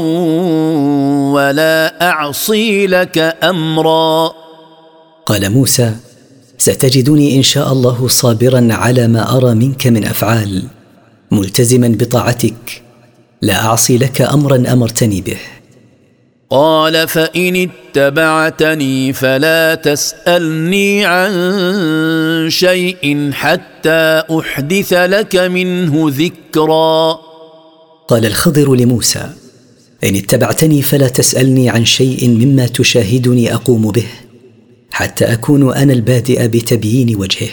ولا أعصي لك أمرا. قال موسى: ستجدني إن شاء الله صابرا على ما أرى منك من أفعال، ملتزما بطاعتك، لا أعصي لك أمرا أمرتني به. قال فإن اتبعتني فلا تسألني عن شيء حتى أحدث لك منه ذكرا. قال الخضر لموسى: إن اتبعتني فلا تسألني عن شيء مما تشاهدني أقوم به حتى أكون أنا البادئ بتبيين وجهه.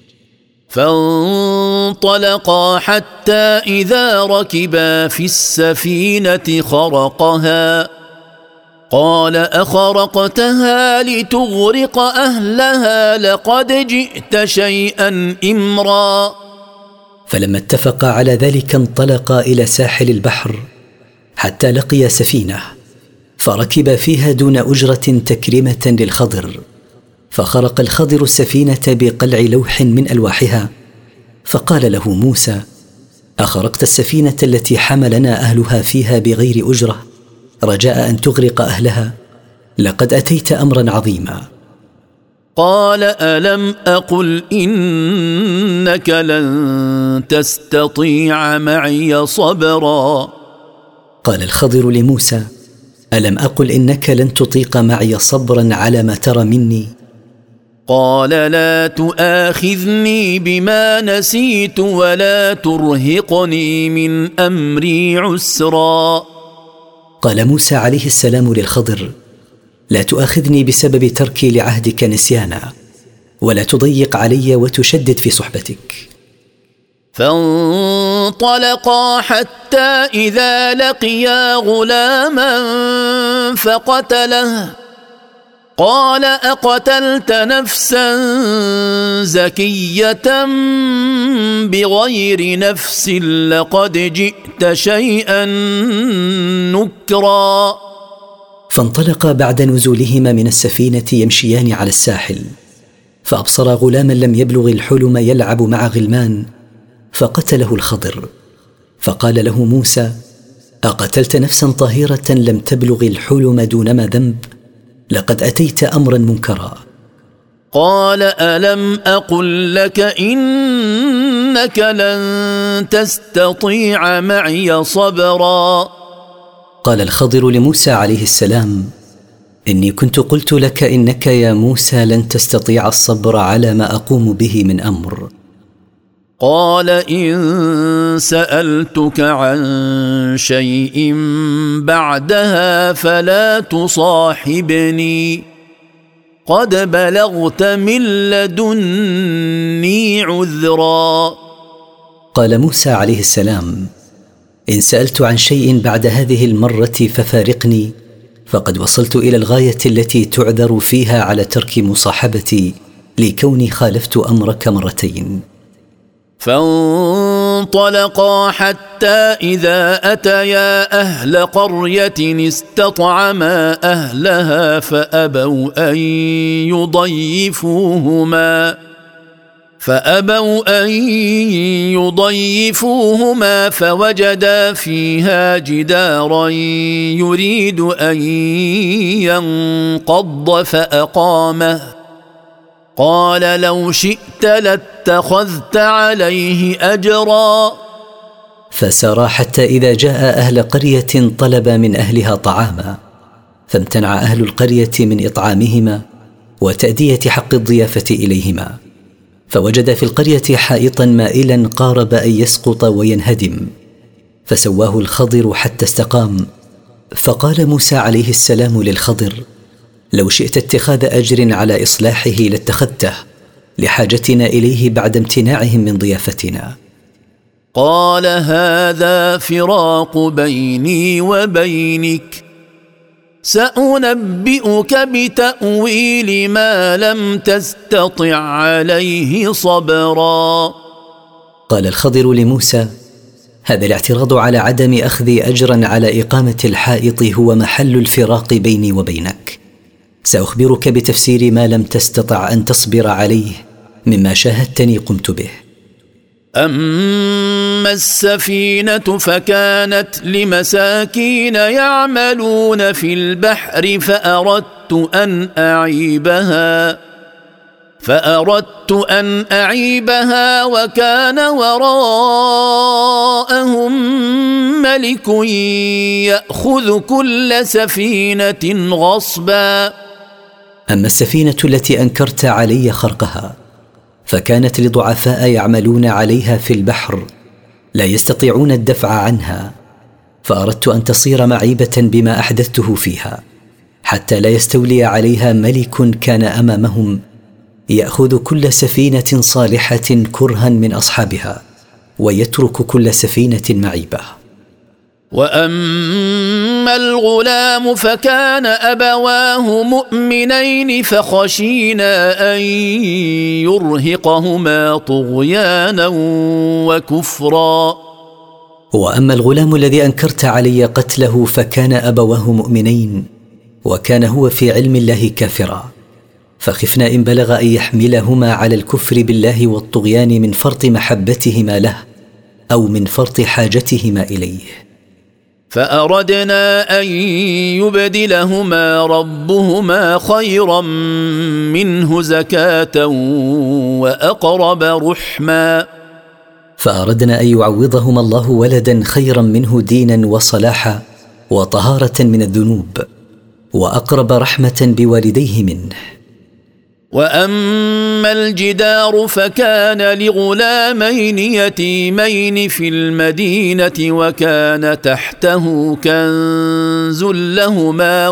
فانطلقا حتى إذا ركبا في السفينة خرقها قال أخرقتها لتغرق أهلها لقد جئت شيئا إمرا. فلما اتفقا على ذلك انطلقا إلى ساحل البحر حتى لقيا سفينة، فركب فيها دون أجرة تكريمة للخضر، فخرق الخضر السفينة بقلع لوح من ألواحها، فقال له موسى: أخرقت السفينة التي حملنا أهلها فيها بغير أجرة رجاء أن تغرق أهلها؟ لقد أتيت أمرا عظيما. قال ألم أقل إنك لن تستطيع معي صبرا. قال الخضر لموسى: ألم أقل إنك لن تطيق معي صبرا على ما ترى مني؟ قال لا تؤاخذني بما نسيت ولا ترهقني من أمري عسرا. قال موسى عليه السلام للخضر: لا تؤاخذني بسبب تركي لعهدك نسيانا، ولا تضيق علي وتشدد في صحبتك. فانطلقا حتى إذا لقيا غلاما فقتله قال أقتلت نفسا زكية بغير نفس لقد جئت شيئا نكرا. فانطلقا بعد نزولهما من السفينة يمشيان على الساحل، فأبصرا غلاما لم يبلغ الحلم يلعب مع غلمان، فقتله الخضر. فقال له موسى: أقتلت نفسا طاهرة لم تبلغ الحلم دونما ذنب؟ لقد أتيت أمرا منكرا. قال ألم أقل لك إنك لن تستطيع معي صبرا. قال الخضر لموسى عليه السلام: إني كنت قلت لك إنك يا موسى لن تستطيع الصبر على ما أقوم به من أمر. قال إن سألتك عن شيء بعدها فلا تصاحبني قد بلغت من لدني عذرا. قال موسى عليه السلام: إن سألت عن شيء بعد هذه المرة ففارقني، فقد وصلت إلى الغاية التي تعذر فيها على ترك مصاحبتي لكوني خالفت أمرك مرتين. فانطلقا حتى إذا أتيا أهل قرية استطعما أهلها فأبوا أن يضيفوهما فوجدا فيها جدارا يريد أن ينقض فأقامه قال لو شئت لاتخذت عليه أجرا. فسارا حتى إذا جاء أهل قرية طلب من أهلها طعاما، فامتنع أهل القرية من إطعامهما وتأدية حق الضيافة إليهما، فوجد في القرية حائطا مائلا قارب أن يسقط وينهدم، فسواه الخضر حتى استقام. فقال موسى عليه السلام للخضر: لو شئت اتخاذ أجر على إصلاحه لاتخذته، لحاجتنا إليه بعد امتناعهم من ضيافتنا. قال هذا فراق بيني وبينك سأنبئك بتأويل ما لم تستطع عليه صبرا. قال الخضر لموسى: هذا الاعتراض على عدم أخذ أجرا على إقامة الحائط هو محل الفراق بيني وبينك. سأخبرك بتفسير ما لم تستطع أن تصبر عليه مما شاهدتني قمت به. أما السفينة فكانت لمساكين يعملون في البحر فأردت أن أعيبها وكان وراءهم ملك يأخذ كل سفينة غصبا. أما السفينة التي أنكرت علي خرقها فكانت لضعفاء يعملون عليها في البحر لا يستطيعون الدفع عنها، فأردت أن تصير معيبة بما أحدثته فيها، حتى لا يستولي عليها ملك كان أمامهم يأخذ كل سفينة صالحة كرها من أصحابها ويترك كل سفينة معيبة. وأما الغلام فكان أبواه مؤمنين فخشينا أن يرهقهما طغيانا وكفرا. وأما الغلام الذي أنكرت علي قتله فكان أبواه مؤمنين وكان هو في علم الله كافرا، فخفنا إن بلغ أن يحملهما على الكفر بالله والطغيان من فرط محبتهما له أو من فرط حاجتهما إليه. فأردنا أن يبدلهما ربهما خيرا منه زكاة وأقرب رحما. فأردنا أن يعوضهما الله ولدا خيرا منه دينا وصلاحا وطهارة من الذنوب وأقرب رحمة بوالديه منه. وأما الجدار فكان لغلامين يتيمين في المدينة وكان تحته كنز لهما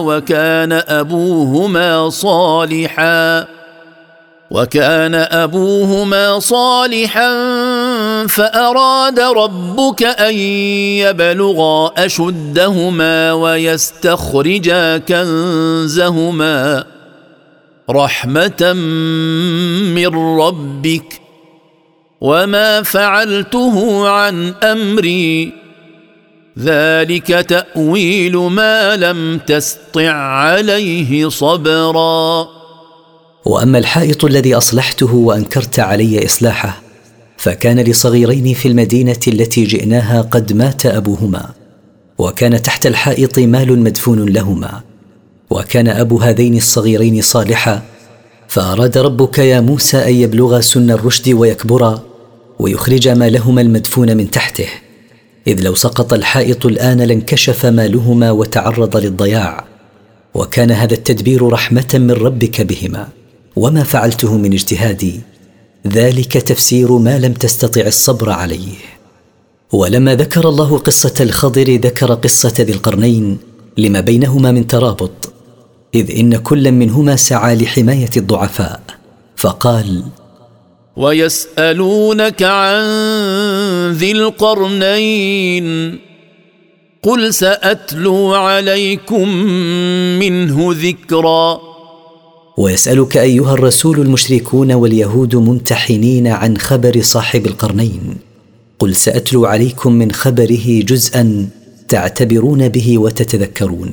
وكان أبوهما صالحا فأراد ربك أن يبلغا أشدهما ويستخرجا كنزهما رحمة من ربك وما فعلته عن أمري ذلك تأويل ما لم تسطع عليه صبرا. وأما الحائط الذي أصلحته وأنكرت علي إصلاحه فكان لصغيرين في المدينة التي جئناها قد مات أبوهما، وكان تحت الحائط مال مدفون لهما، وكان أبو هذين الصغيرين صالحا، فأراد ربك يا موسى أن يبلغا سن الرشد ويكبرا ويخرجا مالهما المدفون من تحته، إذ لو سقط الحائط الآن لانكشف مالهما وتعرض للضياع، وكان هذا التدبير رحمة من ربك بهما وما فعلته من اجتهادي، ذلك تفسير ما لم تستطع الصبر عليه. ولما ذكر الله قصة الخضر ذكر قصة ذي القرنين لما بينهما من ترابط، إذ إن كل منهما سعى لحماية الضعفاء، فقال: ويسألونك عن ذي القرنين قل سأتلو عليكم منه ذكرا. ويسألك أيها الرسول المشركون واليهود ممتحنين عن خبر صاحب القرنين، قل سأتلو عليكم من خبره جزءا تعتبرون به وتتذكرون.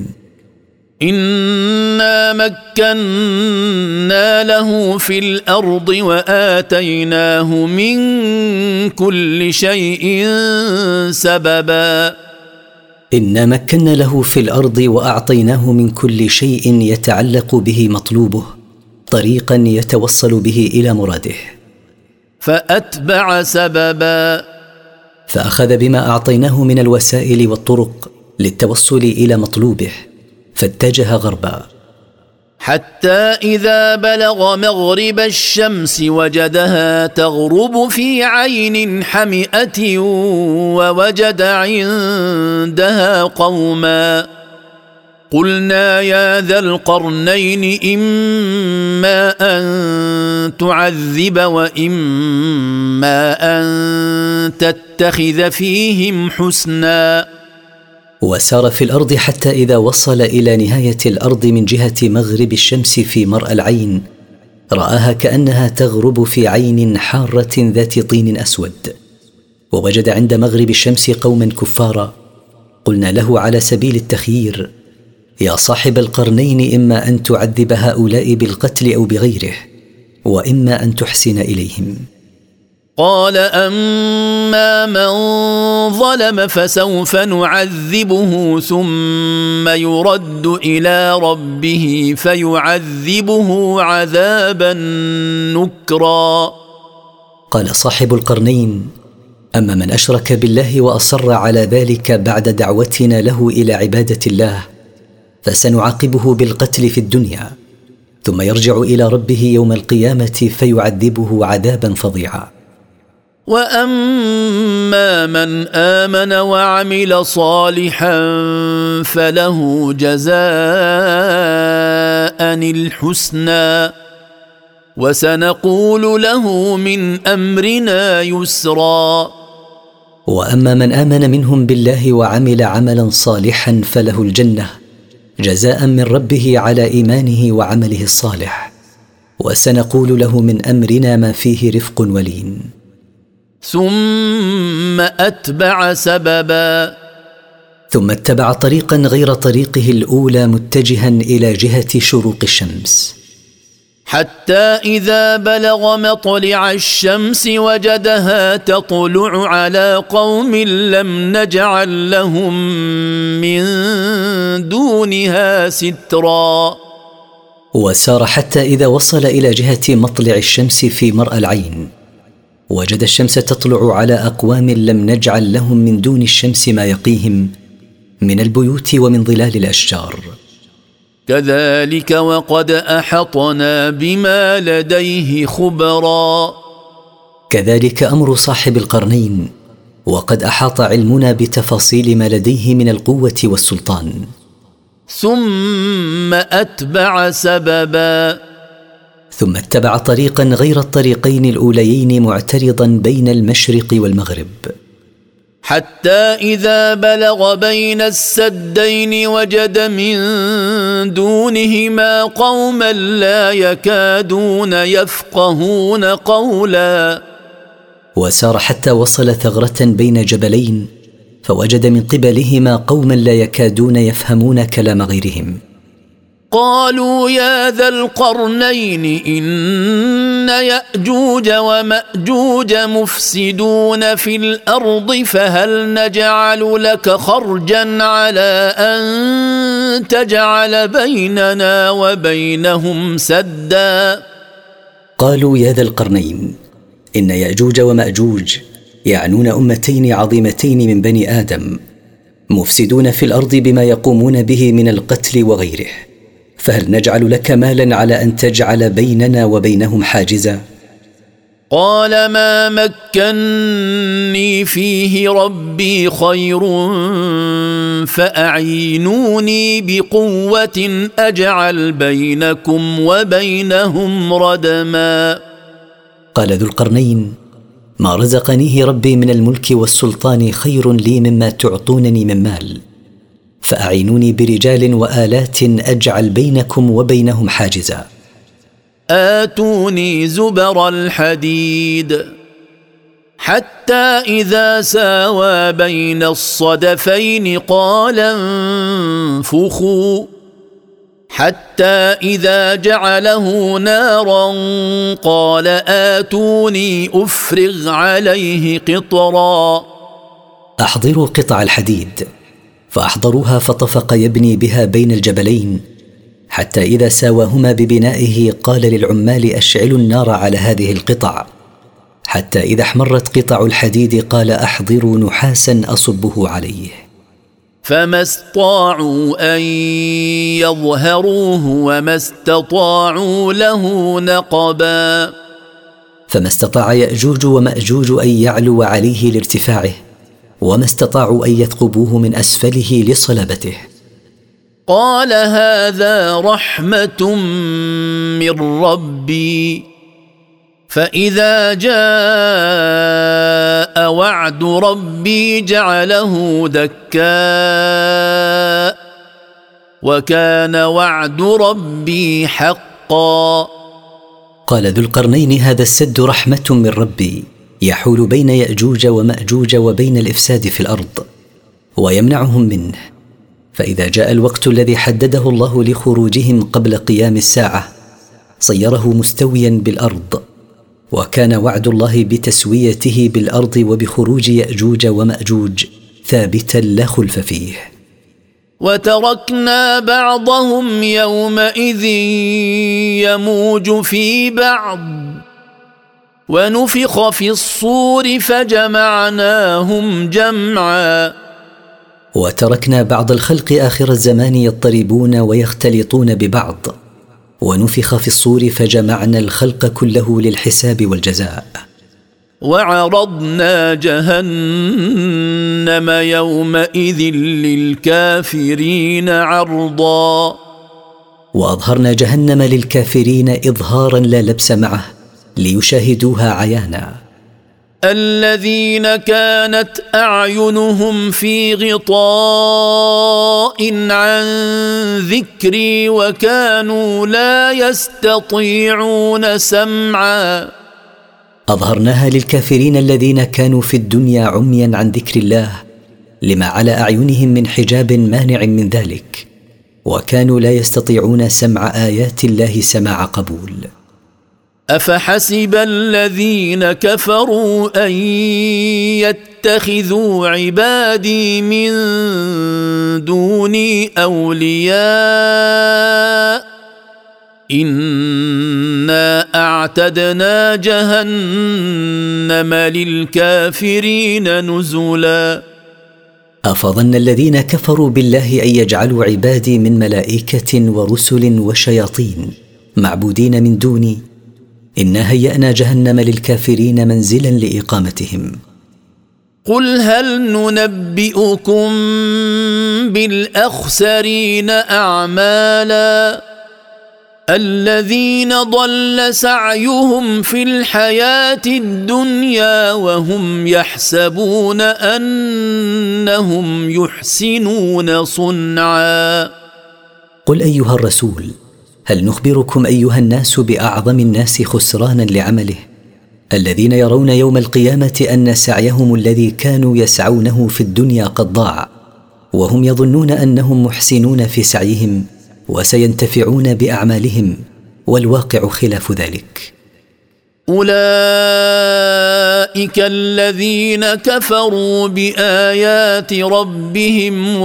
إنا مكنا له في الأرض وآتيناه من كل شيء سببا. إنا مكنا له في الأرض وأعطيناه من كل شيء يتعلق به مطلوبه طريقا يتوصل به إلى مراده. فأتبع سببا، فأخذ بما أعطيناه من الوسائل والطرق للتوصل إلى مطلوبه، فاتجه غربا، حتى إذا بلغ مغرب الشمس وجدها تغرب في عين حمئة ووجد عندها قوما، قلنا يا ذا القرنين إما أن تعذب وإما أن تتخذ فيهم حسنا. وسار في الأرض حتى إذا وصل إلى نهاية الأرض من جهة مغرب الشمس في مرأى العين، رآها كأنها تغرب في عين حارة ذات طين أسود، ووجد عند مغرب الشمس قوما كفارا. قلنا له على سبيل التخيير: يا صاحب القرنين إما أن تعذب هؤلاء بالقتل أو بغيره، وإما أن تحسن إليهم. قال أما من ظلم فسوف نعذبه ثم يرد إلى ربه فيعذبه عذابا نكرا. قال صاحب القرنين: أما من أشرك بالله وأصر على ذلك بعد دعوتنا له إلى عبادة الله فسنعاقبه بالقتل في الدنيا، ثم يرجع إلى ربه يوم القيامة فيعذبه عذابا فظيعا. وأما من آمن وعمل صالحا فله جزاء الحسنى وسنقول له من أمرنا يسرا. وأما من آمن منهم بالله وعمل عملا صالحا فله الجنة جزاء من ربه على إيمانه وعمله الصالح، وسنقول له من أمرنا ما فيه رفق ولين. ثم أتبع سببا، ثم اتبع طريقا غير طريقه الأولى متجها إلى جهة شروق الشمس، حتى إذا بلغ مطلع الشمس وجدها تطلع على قوم لم نجعل لهم من دونها سترا. وسار حتى إذا وصل إلى جهة مطلع الشمس في مرأى العين، وجد الشمس تطلع على أقوام لم نجعل لهم من دون الشمس ما يقيهم من البيوت ومن ظلال الأشجار. كذلك وقد أحطنا بما لديه خبرا. كذلك أمر صاحب القرنين، وقد أحاط علمنا بتفاصيل ما لديه من القوة والسلطان. ثم أتبع سببا، ثم اتبع طريقا غير الطريقين الأوليين معترضا بين المشرق والمغرب، حتى إذا بلغ بين السدين وجد من دونهما قوما لا يكادون يفقهون قولا. وسار حتى وصل ثغرة بين جبلين، فوجد من قبلهما قوما لا يكادون يفهمون كلام غيرهم. قالوا يا ذا القرنين إن يأجوج ومأجوج مفسدون في الأرض فهل نجعل لك خرجا على أن تجعل بيننا وبينهم سدا. قالوا يا ذا القرنين إن يأجوج ومأجوج يعنون أمتين عظيمتين من بني آدم، مفسدون في الأرض بما يقومون به من القتل وغيره، فهل نجعل لك مالا على أن تجعل بيننا وبينهم حاجزا؟ قال ما مكني فيه ربي خير فأعينوني بقوة أجعل بينكم وبينهم ردما. قال ذو القرنين ما رزقنيه ربي من الملك والسلطان خير لي مما تعطونني من مال، فأعينوني برجال وآلات أجعل بينكم وبينهم حاجزا. آتوني زبر الحديد حتى إذا ساوى بين الصدفين قال انفخوا، حتى إذا جعله نارا قال آتوني أفرغ عليه قطرا. أحضروا قطع الحديد، فأحضروها فطفق يبني بها بين الجبلين، حتى إذا ساواهما ببنائه قال للعمال أشعلوا النار على هذه القطع، حتى إذا احمرت قطع الحديد قال أحضروا نحاسا أصبه عليه، فما استطاعوا أن يظهروه وما استطاعوا له نقبا. فما استطاع يأجوج ومأجوج أن يعلو عليه لارتفاعه، وما استطاعوا أن يثقبوه من أسفله لصلابته. قال هذا رحمة من ربي فإذا جاء وعد ربي جعله دكاء وكان وعد ربي حقا. قال ذو القرنين هذا السد رحمة من ربي يحول بين يأجوج ومأجوج وبين الإفساد في الأرض ويمنعهم منه، فإذا جاء الوقت الذي حدده الله لخروجهم قبل قيام الساعة صيره مستويا بالأرض، وكان وعد الله بتسويته بالأرض وبخروج يأجوج ومأجوج ثابتا لا خلف فيه. وتركنا بعضهم يومئذ يموج في بعض ونفخ في الصور فجمعناهم جمعا. وتركنا بعض الخلق آخر الزمان يضطربون ويختلطون ببعض، ونفخ في الصور فجمعنا الخلق كله للحساب والجزاء. وعرضنا جهنم يومئذ للكافرين عرضا. وأظهرنا جهنم للكافرين إظهارا لا لبس معه ليشاهدوها عيانا. الذين كانت أعينهم في غطاء عن ذكري وكانوا لا يستطيعون سمعا. أظهرناها للكافرين الذين كانوا في الدنيا عميا عن ذكر الله لما على أعينهم من حجاب مانع من ذلك، وكانوا لا يستطيعون سمع آيات الله سماع قبول. أفحسب الذين كفروا أن يتخذوا عبادي من دوني أولياء إنا أعتدنا جهنم للكافرين نزلا. أفظن الذين كفروا بالله أن يجعلوا عبادي من ملائكة ورسل وشياطين معبودين من دوني؟ إنا هيأنا جهنم للكافرين منزلا لإقامتهم. قل هل ننبئكم بالأخسرين أعمالا الذين ضل سعيهم في الحياة الدنيا وهم يحسبون أنهم يحسنون صنعا. قل أيها الرسول هل نخبركم أيها الناس بأعظم الناس خسرانا لعمله الذين يرون يوم القيامة أن سعيهم الذي كانوا يسعونه في الدنيا قد ضاع وهم يظنون أنهم محسنون في سعيهم وسينتفعون بأعمالهم والواقع خلاف ذلك. أولئك الذين كفروا بآيات ربهم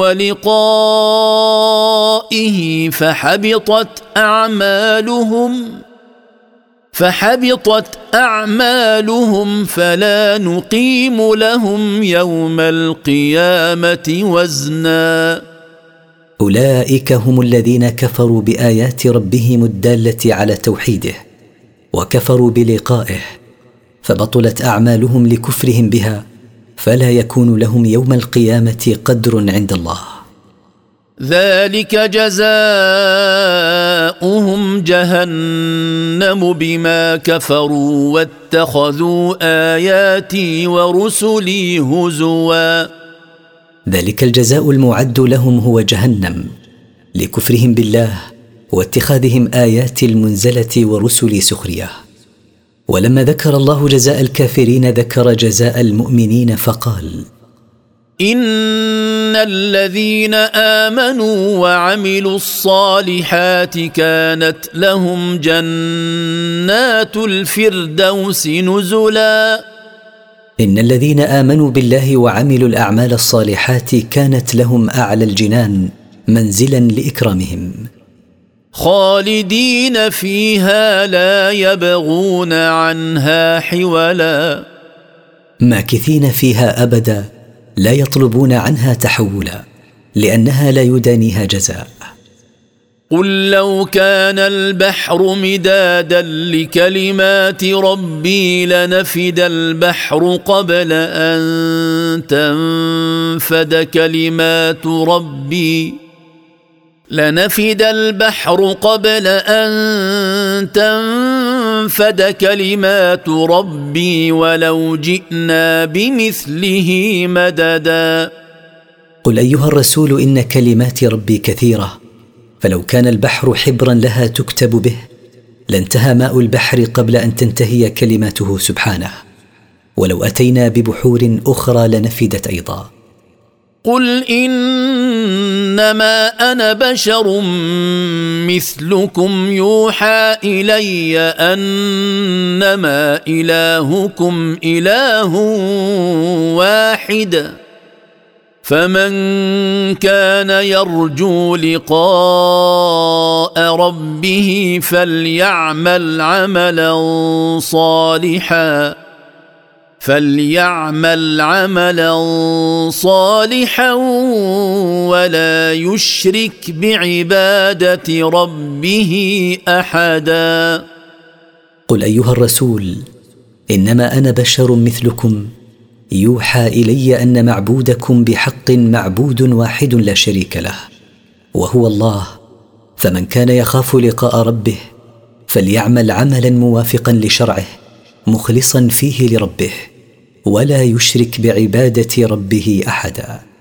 ولقائه فحبطت أعمالهم فلا نقيم لهم يوم القيامة وزنا. أولئك هم الذين كفروا بآيات ربهم الدالة على توحيده وكفروا بلقائه فبطلت أعمالهم لكفرهم بها فلا يكون لهم يوم القيامة قدر عند الله. ذلك جزاؤهم جهنم بما كفروا واتخذوا آياتي ورسلي هزوا. ذلك الجزاء المعد لهم هو جهنم لكفرهم بالله واتخاذهم آيات المنزلة ورسل سخرية. ولما ذكر الله جزاء الكافرين ذكر جزاء المؤمنين فقال: إن الذين آمنوا وعملوا الصالحات كانت لهم جنات الفردوس نزلا. إن الذين آمنوا بالله وعملوا الأعمال الصالحات كانت لهم أعلى الجنان منزلا لإكرامهم خالدين فيها لا يبغون عنها حولا. ماكثين فيها أبدا لا يطلبون عنها تحولا لأنها لا يدانيها جزاء. قل لو كان البحر مدادا لكلمات ربي لنفد البحر قبل أن تنفد كلمات ربي ولو جئنا بمثله مددا. قل أيها الرسول إن كلمات ربي كثيرة فلو كان البحر حبرا لها تكتب به لانتهى ماء البحر قبل أن تنتهي كلماته سبحانه ولو أتينا ببحور أخرى لنفدت أيضا. قل إنما أنا بشر مثلكم يوحى إلي أنما إلهكم إله واحد فمن كان يرجو لقاء ربه فليعمل عملا صالحا ولا يشرك بعبادة ربه أحدا. قل أيها الرسول إنما أنا بشر مثلكم يوحى إلي أن معبودكم بحق معبود واحد لا شريك له وهو الله فمن كان يخاف لقاء ربه فليعمل عملا موافقا لشرعه مخلصا فيه لربه ولا يشرك بعبادة ربه أحدا.